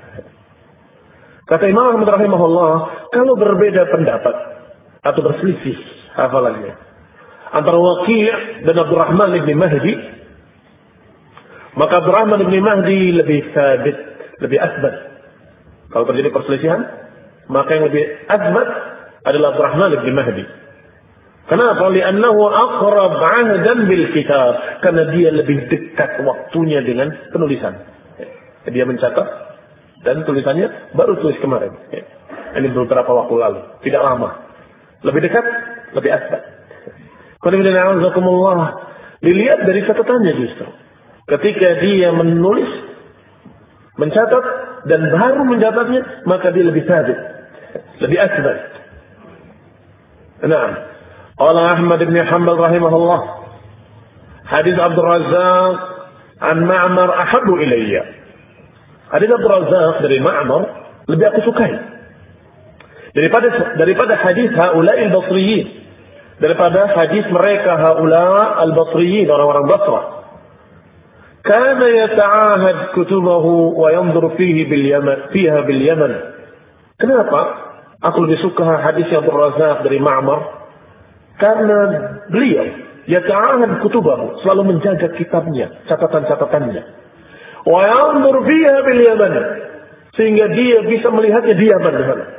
Kata Imam Ahmad rahimahullah, kalau berbeda pendapat atau berselisih hafalannya antara Waqi' dan Abdul Rahman ibn Mahdi, maka Abdul Rahman ibn Mahdi lebih sabit, lebih asbat. Kalau terjadi perselisihan, maka yang lebih asbat adalah Abdul Rahman ibn Mahdi. Kenapa? Li'annahu aqrab 'ahdan bil kitab, karena dia lebih dekat waktunya dengan penulisan. Dia mencatat dan tulisannya baru tulis kemarin. Ini beberapa waktu lalu, tidak lama. Lebih dekat, lebih asbat. Dilihat dari catatannya justru. Ketika dia menulis, mencatat dan baru mencatatnya, maka dia lebih sabit, lebih asbat. Nah, qala Ahmad bin Hanbal rahimahullah, hadis Abdul Razzaq an Ma'mar ahabbu ilayya. Hadis Abdul Razzaq dari Ma'mar lebih aku sukai daripada hadis haula'il basriyin, daripada hadis mereka haula al-basriyin, orang-orang Basrah. Kana yata'ahad kutubahu wa yanzur fiha bil Yaman. Kenapa aku lebih suka hadis Abdul Razzaq dari Ma'mar? Karena beliau yata'ahad kutubahu, selalu menjaga kitabnya, catatan-catatannya. Wa yanzur fiha bil Yaman, sehingga dia bisa melihatnya di Yaman di sana.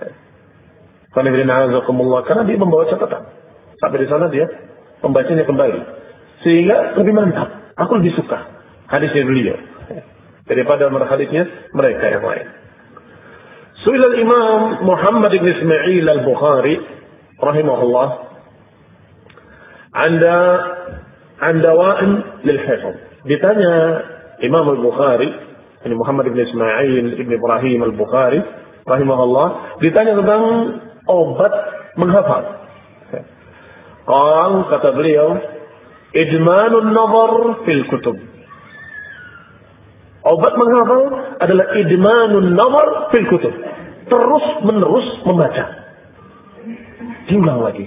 Karena dia membawa catatan. Sampai di sana dia membacanya kembali, sehingga lebih mantap. Aku lebih suka hadisnya beliau daripada hadisnya mereka yang lain. Su'ila al-Imam Muhammad bin Ismail al-Bukhari rahimahullah an dawa'in lil hifz. Ditanya Imam al-Bukhari, ini Muhammad bin Ismail ibn Ibrahim al-Bukhari rahimahullah, ditanya tentang obat menghafal. Kata beliau, idmanun nazar fil kutub. Obat menghafal adalah idmanun nazar fil kutub. Terus menerus membaca. Diulang lagi.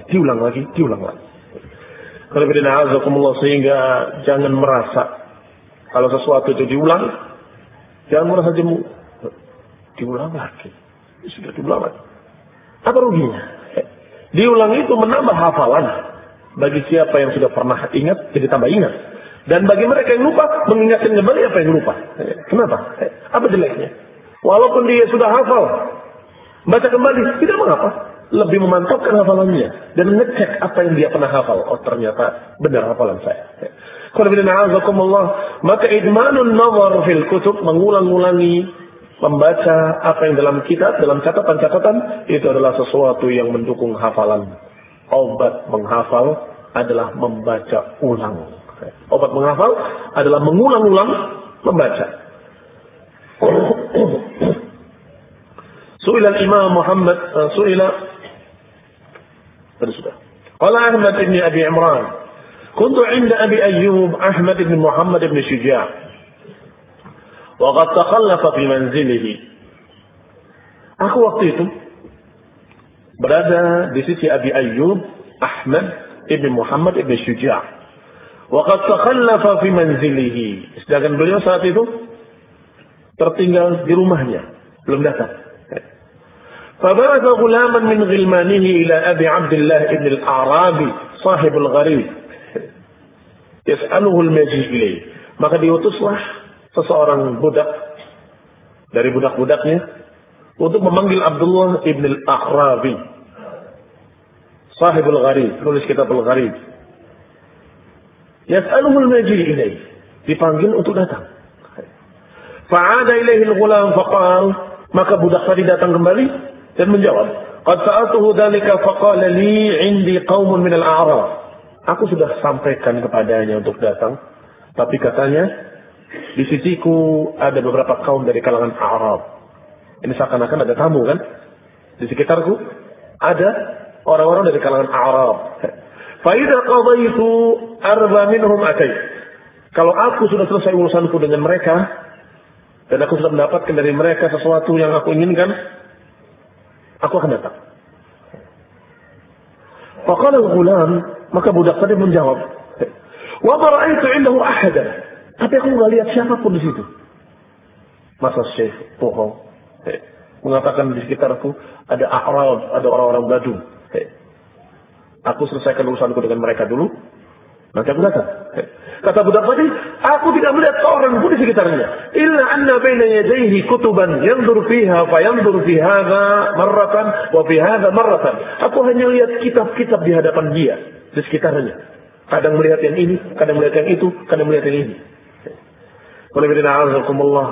Kalau bidana azakumullah, sehingga jangan merasa kalau sesuatu itu diulang, jangan merasa jemu. Diulang lagi. Sudah diulang lagi. Apa ruginya? Diulang itu menambah hafalan. Bagi siapa yang sudah pernah ingat, jadi tambah ingat. Dan bagi mereka yang lupa, mengingatkan kembali apa yang lupa. Kenapa? Apa jeleknya? Walaupun dia sudah hafal, baca kembali, tidak mengapa. Lebih memantapkan hafalannya dan ngecek apa yang dia pernah hafal. Oh, ternyata benar hafalan saya. Maka idmanun nazar fil kutub, mengulang-ulangi membaca apa yang dalam kitab, dalam catatan-catatan, itu adalah sesuatu yang mendukung hafalan. Obat menghafal adalah membaca ulang. Obat menghafal adalah mengulang-ulang membaca. Su'ila Imam Muhammad, Qala Ahmad ibn Abi Imran, kuntu 'inda Abi Ayyub Ahmad ibn Muhammad ibn Syuja', wa qad takhallafa fi manzilihi. Aku waktu itu berada di sisi Abi Ayyub Ahmad ibn Muhammad ibn Syuja', wa qad takhallafa fi manzilihi. Sedangkan beliau saat itu tertinggal di rumahnya, belum datang. فبعث غلاما من غلمانه إلى أبي عبد الله ابن الأعرابي صاحب الغريب يسأله المجيء إليه. Maka diutuslah seseorang budak dari budak-budaknya untuk memanggil Abdullah ibn al-A'rabi Sahibul Gharib, tulis kitab al-Gharib. Yas'aluhu al-maji' ilayhi, dipanggil untuk datang. Fa'ada ilaihi al-ghulam faqal, maka budak tadi datang kembali dan menjawab, qad sa'atuhu dzalika faqala li 'indi qaumun min al-a'rab. Aku sudah sampaikan kepadanya untuk datang, tapi katanya di sisiku ada beberapa kaum dari kalangan Arab. Ini seakan-akan ada tamu kan? Di sekitarku ada orang-orang dari kalangan Arab. Fa idza qadaitu arba minhum atay. Kalau aku sudah selesai urusanku dengan mereka dan aku sudah mendapatkan dari mereka sesuatu yang aku inginkan, aku akan datang. Faqala al-ghulam, maka budak tadi menjawab, wa ma ra'aitu 'indahu ahadan. Tapi aku enggak lihat siapapun di situ. Masa Syekh bohong? Mengatakan di sekitarku ada A'rab, ada orang-orang Badu. Aku selesaikan urusanku dengan mereka dulu, nanti aku datang. Kata budak tadi, aku tidak melihat seorang pun di sekitarnya. Illa anna baina yadayhi kutuban yanzur fiha fa yanzur fi hadha marratan wa fi hadha marratan. Aku hanya lihat kitab-kitab di hadapan dia, di sekitarnya. Kadang melihat yang ini, kadang melihat yang itu, kadang melihat yang ini. Qul a'udzukumullah.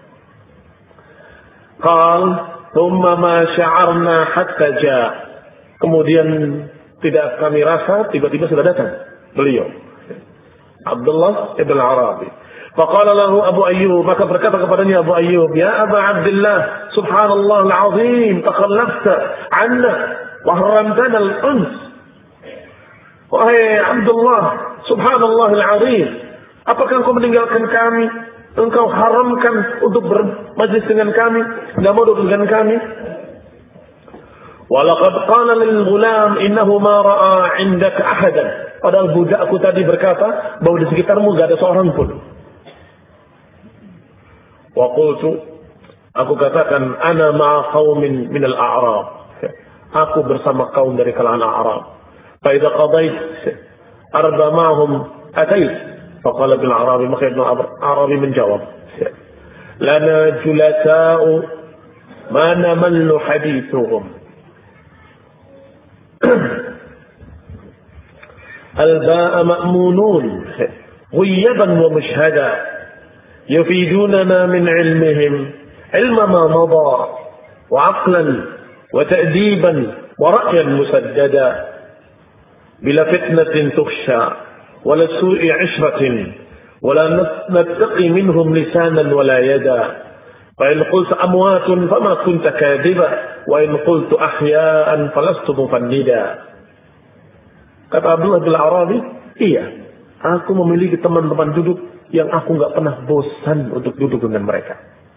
Qal, thumma ma sya'arna hatta ja'. Kemudian tidak kami rasa, tiba-tiba sudah datang beliau Abdullah ibn al-Arabi. Faqala lahu Abu Ayyub, maka berkata kepadanya Abu Ayyub, ya Aba Abdullah, subhanallah al-azim, takhallafta 'anna wa haramtana al-uns. Wahai Abdullah, subhanallah al-azim, apakah engkau meninggalkan kami? Engkau haramkan untuk bermajlis dengan kami, enggak mau duduk dengan kami. Walaqad qala lil ghulam innahu ma ra'a 'indaka ahadan. Padahal budakku tadi berkata bahwa di sekitarmu enggak ada seorang pun. Wa qultu, aku katakan, ana ma'a qaumin min al-a'rab. Aku bersama kaum dari kalangan Arab. Fa idza qadait arba ma'hum atait. Faqala bil Arabi, maka Ibnu Arabi menjawab, lana julasa'u ma namallu hadithuhum. الباء مأمونون غيبا ومشهدا يفيدوننا من علمهم علم ما مضى وعقلا وتأديبا ورأيا مسددا بلا فتنة تخشى ولا سوء عشرة ولا نتقي منهم لسانا ولا يدا فإن قلت أموات فما كنت كاذبا وإن قلت أحياء فلست مفندا. Kata Abdullah bin Arabi, iya, aku memiliki teman-teman duduk yang aku nggak pernah bosan untuk duduk dengan mereka.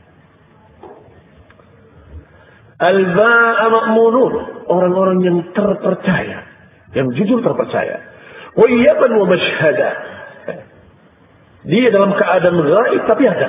Al-ba'a ma'munun, orang-orang yang terpercaya, yang jujur terpercaya. Wa iyyaban wa mashhada, dia dalam keadaan gaib tapi ada.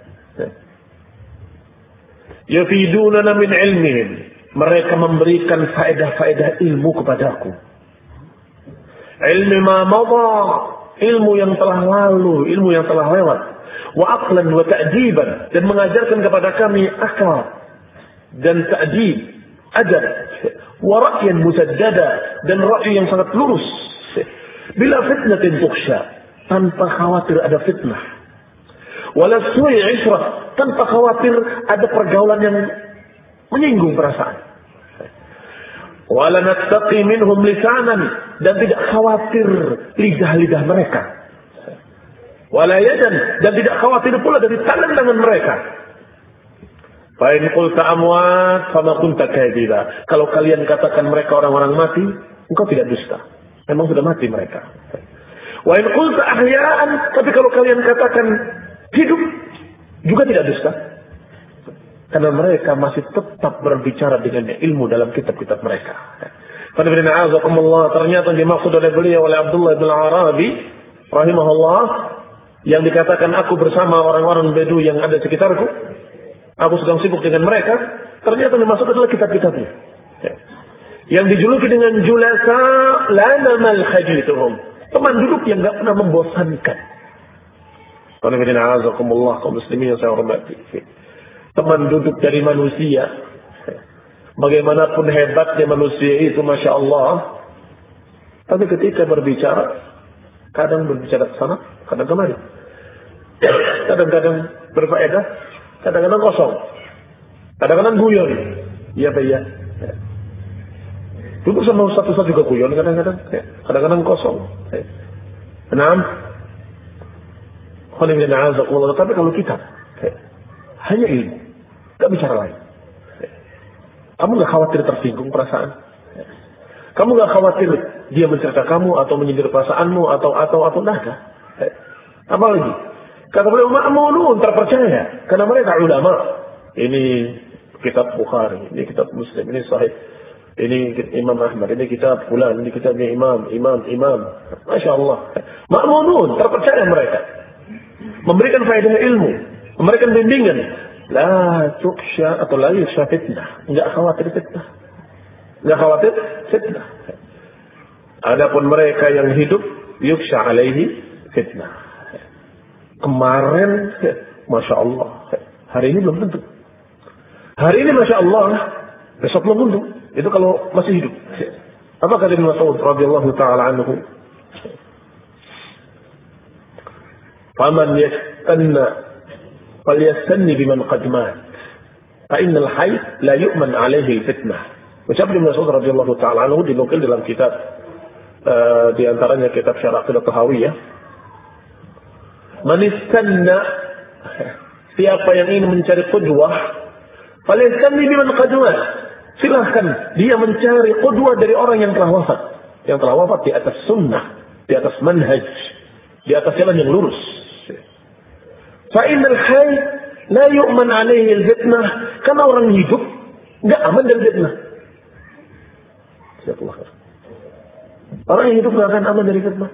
Yafidunana min ilmihim, mereka memberikan faedah-faedah ilmu kepadaku. Ilmu ma madha, ilmu yang telah lalu, ilmu yang telah lewat. Wa aqlan wa ta'diban, dan mengajarkan kepada kami akal dan ta'dib, adab. Wa ra'yan musaddada, dan ra'yu yang sangat lurus. Bila fitnatin tukhsha, tanpa khawatir ada fitnah. Wala su'i 'ishrah, tanpa khawatir ada pergaulan yang menyinggung perasaan. Wala nattaqi minhum lisanan, dan tidak khawatir lidah-lidah mereka. Wala yadan, dan tidak khawatir pula dari tangan-tangan mereka. Fa in qulta amwat fama kunta kadhiba. Kalau kalian katakan mereka orang-orang mati, engkau tidak dusta. Memang sudah mati mereka. Wa in qulta ahya'an, tapi kalau kalian katakan hidup, juga tidak dusta. Karena mereka masih tetap berbicara dengan ilmu dalam kitab-kitab mereka. Ternyata dimaksud oleh beliau oleh Abdullah bin Arabi rahimahullah, yang dikatakan aku bersama orang-orang Bedu yang ada sekitarku, aku sedang sibuk dengan mereka, ternyata dimaksud adalah kitab-kitabnya. Yang dijuluki dengan julasa lana mal khajituhum, teman duduk yang enggak pernah membosankan. Kaum muslimin yang saya hormati, teman duduk dari manusia, bagaimanapun hebatnya manusia itu, masya Allah, tapi ketika berbicara, kadang berbicara ke sana, kadang kemari, kadang-kadang berfaedah, kadang-kadang kosong, kadang-kadang guyon. Iya, iya. Duduk sama satu-satu juga guyon, kadang-kadang kosong. Tapi kalau kita hanya ilmu, gak bicara lain. Kamu gak khawatir tersinggung perasaan. Kamu gak khawatir dia mencerita kamu atau menyindir perasaanmu atau naga. Apalagi kata beliau ma'munun, terpercaya karena mereka ulama. Ini kitab Bukhari, ini kitab Muslim, ini Sahih, ini Imam Ahmad, ini kitab fulan, ini kitabnya Imam. Masya Allah. Ma'munun, terpercaya mereka. Memberikan faedah ilmu, memberikan bimbingan. La tuksha atau la yuksha fitnah. Enggak khawatir fitnah. Adapun mereka yang hidup, yuksha alaihi fitnah. Kemarin, Masya Allah. Hari ini belum tentu. Hari ini Masya Allah, besok belum tentu. Itu kalau masih hidup. Apa kata Ibnu Mas'ud radhiyallahu ta'ala anhu? Faman yastanna falyastanni biman qad mat. Fa innal hayy la yu'man 'alaihi fitnah. Ucap Ibnu Mas'ud radhiyallahu ta'ala anhu dinukil dalam kitab di antaranya kitab Syarah Aqidah Tahawiyah. Man istanna, siapa yang ingin mencari qudwah, falyastanni biman qad mat. Silahkan dia mencari qudwah dari orang yang telah wafat. Yang telah wafat di atas sunnah, di atas manhaj, di atas jalan yang lurus. Fa'inal hayy la yu'man 'alaihi al-fitnah, karena orang hidup enggak aman dari fitnah. Orang yang hidup enggak akan aman dari fitnah.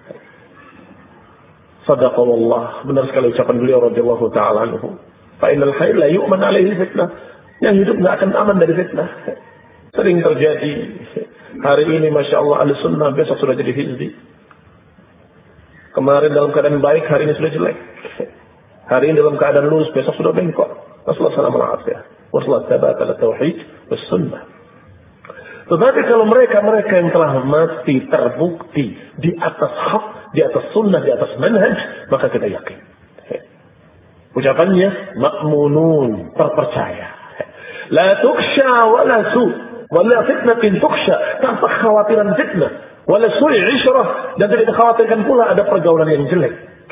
Sadaqallah, benar sekali ucapan beliau radhiyallahu ta'ala anhu. Fa'inal hayy la yu'man 'alaihi al-fitnah, yang hidup enggak akan aman dari fitnah. Sering terjadi. Hari ini Masya Allah ahli sunnah, besok sudah jadi hizbi. Kemarin dalam keadaan baik, hari ini sudah jelek. Hari ini dalam keadaan lurus, besok sudah bengkok. Wassalamualaikum warahmatullahi wabarakatuh. Wassunnah. Tetapi kalau mereka yang telah mati terbukti di atas hak, di atas sunnah, di atas manhaj, maka kita yakin. Ucapannya ma'munun, terpercaya. La tuksha wala su, wala fitnatin tuksha, tanpa khawatiran fitnah, wala su'i 'ishrah, dan tidak dikhawatirkan pula ada pergaulan yang jelek.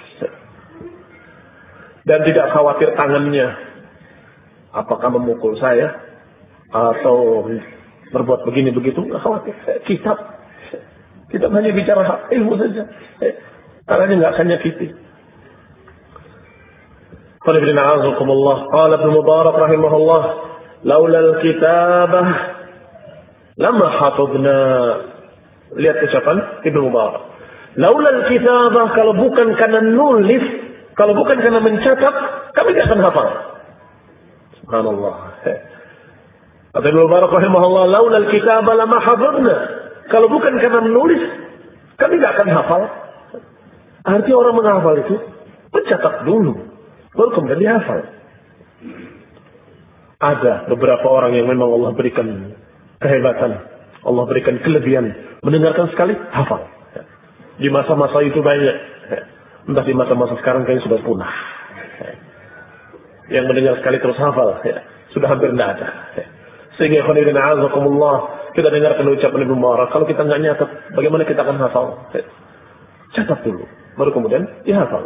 Dan tidak khawatir tangannya apakah memukul saya atau berbuat begini begitu, nggak khawatir. Kitab hanya bicara hak, ilmu saja. Caranya nggak akan nyakiti. Qala Ibnu Mubarak rahimahullah, laula al-kitabah lama hafidna. Lihat ucapan Ibnu Mubarak. Laula al-kitabah, kalau bukan karena nulis, kalau bukan karena mencatat, kami tidak akan hafal. Subhanallah. Kata Ibnu Mubarak rahimahullah, laula al-kitabah lama hafidna. Kalau bukan karena menulis, kami tidak akan hafal. Artinya orang menghafal itu mencatat dulu, baru kemudian dihafal. Ada beberapa orang yang memang Allah berikan kehebatan, Allah berikan kelebihan, mendengarkan sekali hafal. Di masa-masa itu banyak. Entah di masa-masa sekarang kayaknya sudah punah. Yang mendengar sekali terus hafal, sudah hampir tidak ada. Sehingga kita dengarkan ucapan Ibnu Mubarak, kalau kita nggak nyatat, bagaimana kita akan hafal? Catat dulu, baru kemudian dihafal.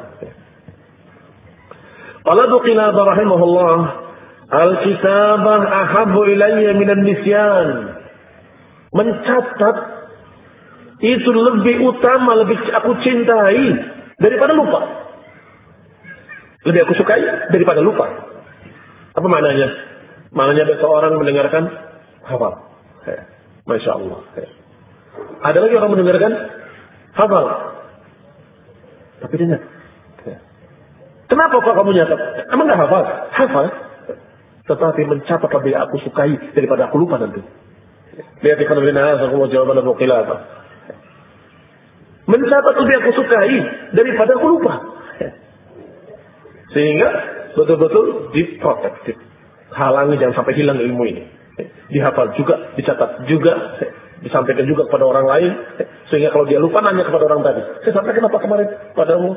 Qala Abu Qilabah rahimahullah, al-kitabah ahabbu ilayya minan nisyan. Mencatat itu lebih utama, lebih aku cintai daripada lupa. Lebih aku sukai daripada lupa. Apa maknanya? Maknanya seseorang mendengarkan hafal. Masya Allah. Ada lagi orang mendengarkan hafal, tapi dia ingat. Kenapa kok kamu nyatat? Emang gak hafal? Hafal. Tetapi mencatat lebih aku sukai daripada aku lupa nanti. Lihat ikhwan fillah, aku jawaban Abu Qilabah. Mencatat lebih aku sukai daripada aku lupa. Sehingga betul-betul diprotektif. Halangi jangan sampai hilang ilmu ini. Dihafal juga, dicatat juga, disampaikan juga kepada orang lain. Sehingga kalau dia lupa nanya kepada orang tadi. Saya sampaikan apa kemarin padamu?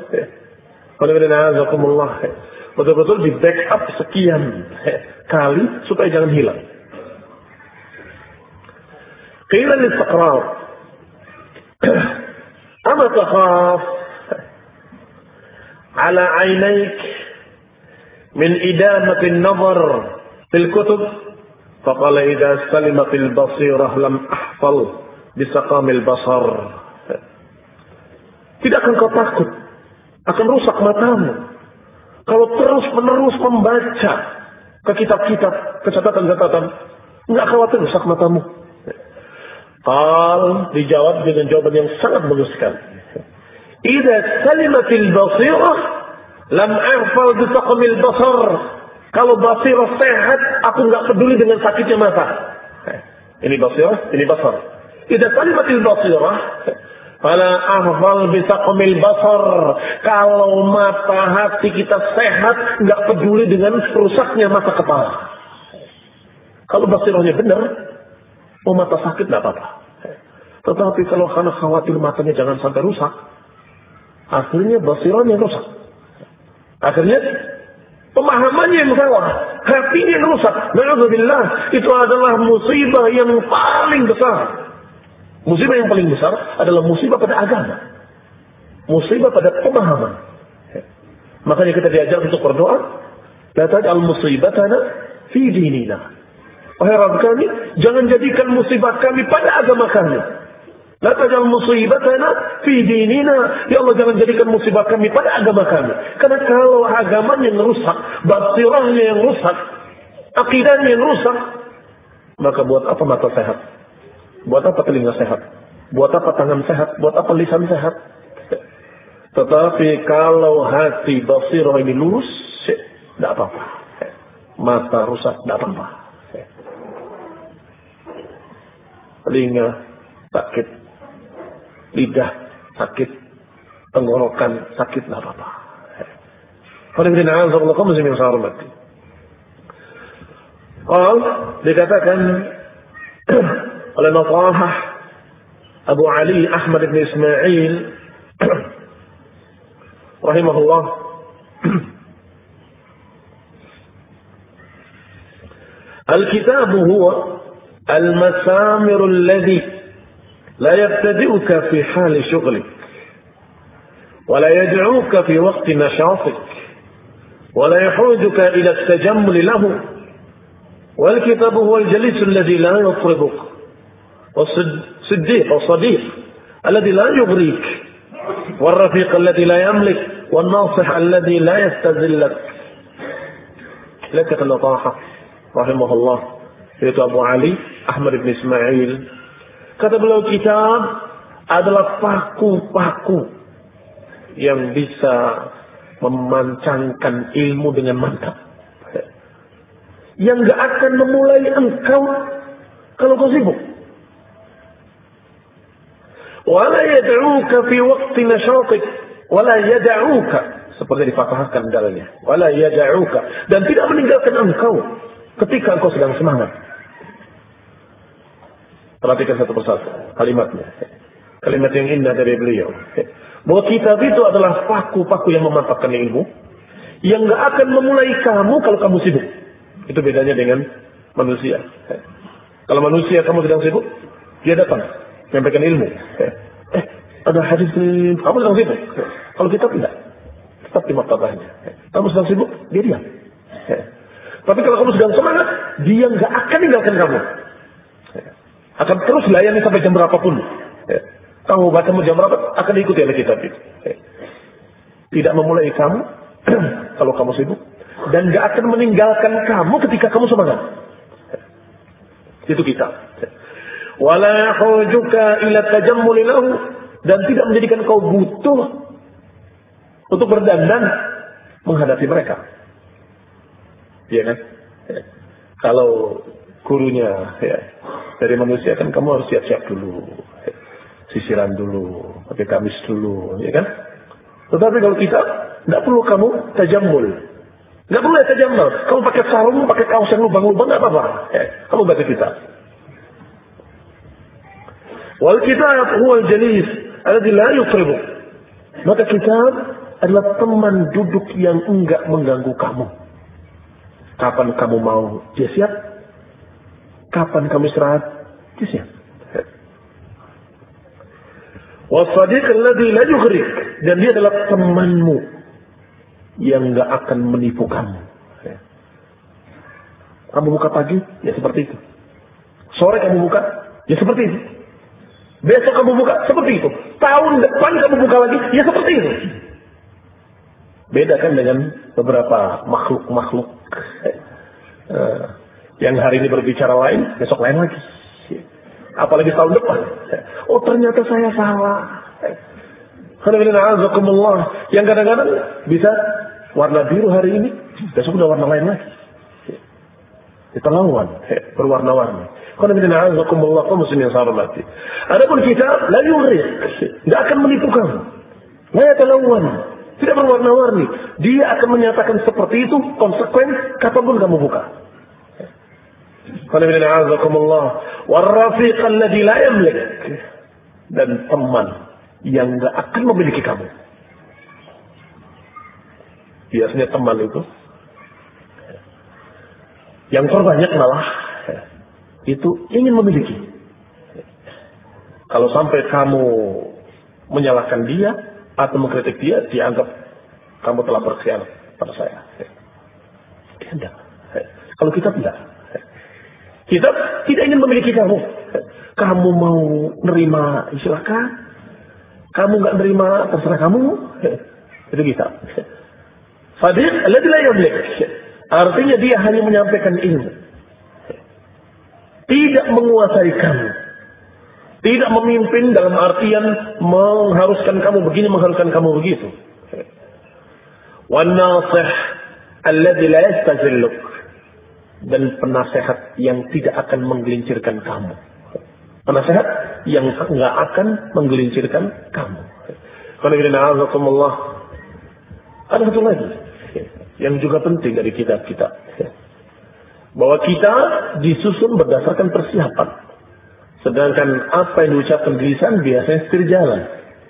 Betul-betul di backup sekian kali supaya jangan hilang. Qila lis-saqrar, ama takhaf ala 'ainayk min idamati an-nazar fil kutub? Faqala idza salimat al-basirah lam ahfal bi saqamil basar. Tidakkah kau takut akan rusak matamu kalau terus-menerus membaca ke kitab-kitab, ke catatan-catatan? Enggak khawatir rusak matamu? Dijawab dengan jawaban yang sangat bagus sekali. Idza salimatil basirah lam ahfal bi saqamil basar. Kalau basirah sehat, aku enggak peduli dengan sakitnya mata. Ini basirah, ini basar. Idza salimatil basirah fala ahfal bi saqamil basar. Kalau mata hati kita sehat, enggak peduli dengan rusaknya mata kepala. Kalau basirahnya benar, mata sakit tidak apa-apa. Tetapi kalau karena khawatir matanya jangan sampai rusak, akhirnya basirahnya rusak. Akhirnya pemahamannya yang salah, hatinya yang rusak. Na'udzubillah, itu adalah musibah yang paling besar. Musibah yang paling besar adalah musibah pada agama, musibah pada pemahaman. Makanya kita diajar untuk berdoa, la taj'al musibatana fi dinina. Wahai Rabb kami, jangan jadikan musibah kami pada agama kami. La taj'al musibatana fi dinina. Ya Allah, jangan jadikan musibah kami pada agama kami. Karena kalau agamanya yang rusak, basirahnya yang rusak, akidahnya yang rusak, maka buat apa mata sehat? Buat apa telinga sehat? Buat apa tangan sehat? Buat apa lisan sehat? Tetapi kalau hati basirah ini lurus, tidak apa-apa. Mata rusak, tidak apa-apa. Telinga sakit, lidah sakit, tenggorokan sakit, tidak apa-apa. Dikatakan oleh Natahah Abu Ali Ahmad bin Ismail rahimahullah, al-kitab huwa al-masamir alladhi la yabtadi'uka fi hal shughlik wa la yad'uka fi waqti nashatik wa la yahuduka ila at-tajammul lahu. والكتاب هو الجليس الذي لا يطربك والصديق والصديق الذي لا يغريك والرفيق الذي لا يملك والناصح الذي لا يستذلك. لك اللطاحة رحمه الله yaitu Abu Ali Ahmad bin Ismail. Kata beliau, kitab adalah paku-paku yang bisa memancangkan ilmu dengan mantap, yang gak akan memulai engkau kalau kau sibuk. Wala yad'uka fi waqti nashatik, wala yad'uka, seperti difathahkan dalilnya, wala yad'uka, dan tidak meninggalkan engkau ketika engkau sedang semangat. Perhatikan satu persatu kalimatnya, kalimat yang indah dari beliau. Bahwa kitab itu adalah paku-paku yang memantapkan ilmu, yang gak akan memulai kamu kalau kamu sibuk. Itu bedanya dengan manusia. Kalau manusia kamu sedang sibuk, dia datang menyampaikan ilmu. Ada hadis ini, kamu sedang sibuk. Kalau kitab tidak, tetap di maktabahnya. Kamu sedang sibuk, dia diam. Tapi kalau kamu sedang semangat, dia gak akan tinggalkan kamu. Akan terus layani sampai jam berapapun. Kamu baca jam berapa, akan diikuti oleh kitab itu. Tidak memulai kamu kalau kamu sibuk, dan gak akan meninggalkan kamu ketika kamu semangat. Itu kitab. Wala yahujuka ila tajammul lahu, dan tidak menjadikan kau butuh untuk berdandan menghadapi mereka. Iya kan? Kalau gurunya dari manusia kan kamu harus siap-siap dulu. Sisiran dulu, pakai gamis dulu, ya kan? Tetapi kalau kitab, tidak perlu kamu tajammul. Tidak perlu tajammul. Kamu pakai sarung, pakai kaos yang lubang-lubang, tidak apa-apa. Kamu baca kitab. Wal kitab huwal jalis alladhi la yuqribu. Maka kitab adalah teman duduk yang enggak mengganggu kamu. Kapan kamu mau, dia siap. Kapan kamu istirahat, dia siap. Wasadiq alladhi la yughrik, dan dia adalah temanmu yang enggak akan menipu kamu. Kamu buka pagi, ya seperti itu. Sore kamu buka, ya seperti itu. Besok kamu buka, seperti itu. Tahun depan kamu buka lagi, ya seperti itu. Beda kan dengan beberapa makhluk-makhluk yang hari ini berbicara lain, besok lain lagi. Apalagi tahun depan. Oh ternyata saya salah. Yang kadang-kadang bisa warna biru hari ini, besok udah warna lain lagi. Diterlaluan, berwarna-warni. Adapun kita la yughrik, enggak akan menipu kamu. La yatalawwan, tidak berwarna-warni. Dia akan menyatakan seperti itu konsekuen kapanpun kamu buka. Warrafiq alladhi la yamlik, dan teman yang enggak akan memiliki kamu. Biasanya teman itu yang terbanyak malah itu ingin memiliki. Kalau sampai kamu menyalahkan dia atau mengkritik dia, dianggap kamu telah berkhianat pada saya. Dia enggak. Kalau kita tidak. Kita tidak ingin memiliki kamu. Kamu mau nerima, silakan. Kamu enggak nerima, terserah kamu. Itu kita. Fadiq alladhi la yamlik. Artinya dia hanya menyampaikan ilmu. Tidak menguasai kamu. Tidak memimpin dalam artian mengharuskan kamu begini, mengharuskan kamu begitu. Wan nasih alladhi la yastazilluk, dan penasehat yang tidak akan menggelincirkan kamu. Penasehat yang enggak akan menggelincirkan kamu. Ada satu lagi yang juga penting dari kitab-kitab, bahwa kita disusun berdasarkan persiapan. Sedangkan apa yang diucapkan di lisan biasanya setir jalan.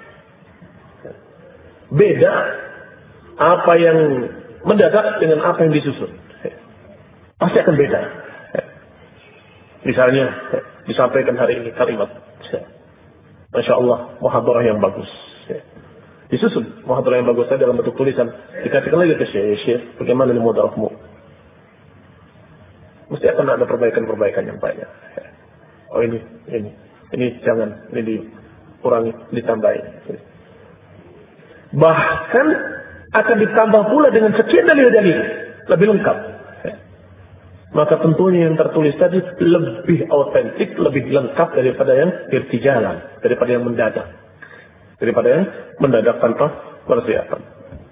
Beda apa yang mendadak dengan apa yang disusun. Pasti akan beda. Misalnya disampaikan hari ini kalimat, Masya Allah, muhadarah yang bagus. Disusun muhadarah yang bagus dalam bentuk tulisan. Dikatakan lagi ke Syekh, bagaimana ini muhadarahmu? Mesti akan ada perbaikan-perbaikan yang banyak. Oh ini jangan, ini dikurangi, ditambahi. Bahkan akan ditambah pula dengan sekian dalil-dalil lebih lengkap. Maka tentunya yang tertulis tadi lebih autentik, lebih lengkap daripada yang irtijalan, daripada yang mendadak, daripada yang mendadak tanpa persiapan.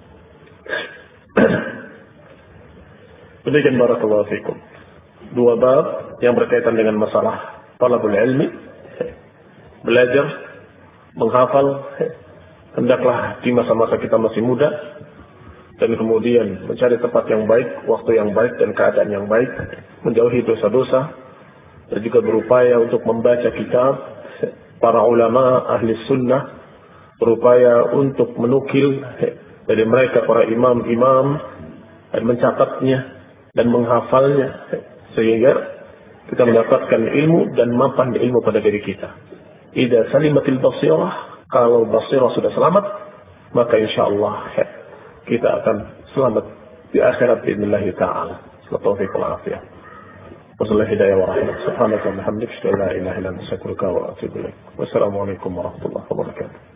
Demikian barakallahu fikum. Dua bab yang berkaitan dengan masalah talabul ilmi, belajar, menghafal, hendaklah di masa-masa kita masih muda, dan kemudian mencari tempat yang baik, waktu yang baik, dan keadaan yang baik, menjauhi dosa-dosa, dan juga berupaya untuk membaca kitab para ulama ahli sunnah, berupaya untuk menukil dari mereka para imam-imam dan mencatatnya dan menghafalnya sehingga kita mendapatkan ilmu dan mapan ilmu pada diri kita. Idza salimatil basirah, kalau basirah sudah selamat, maka insyaallah kita akan selamat di akhirat باذنillah taala. Taufiq wal afiyah. Wassalamualaikum hidayah wa rahmah. Subhanaka wa bihamdika, la ilaha illa anta, astaghfiruka wa atubu ilaik. Wassalamualaikum warahmatullahi wabarakatuh.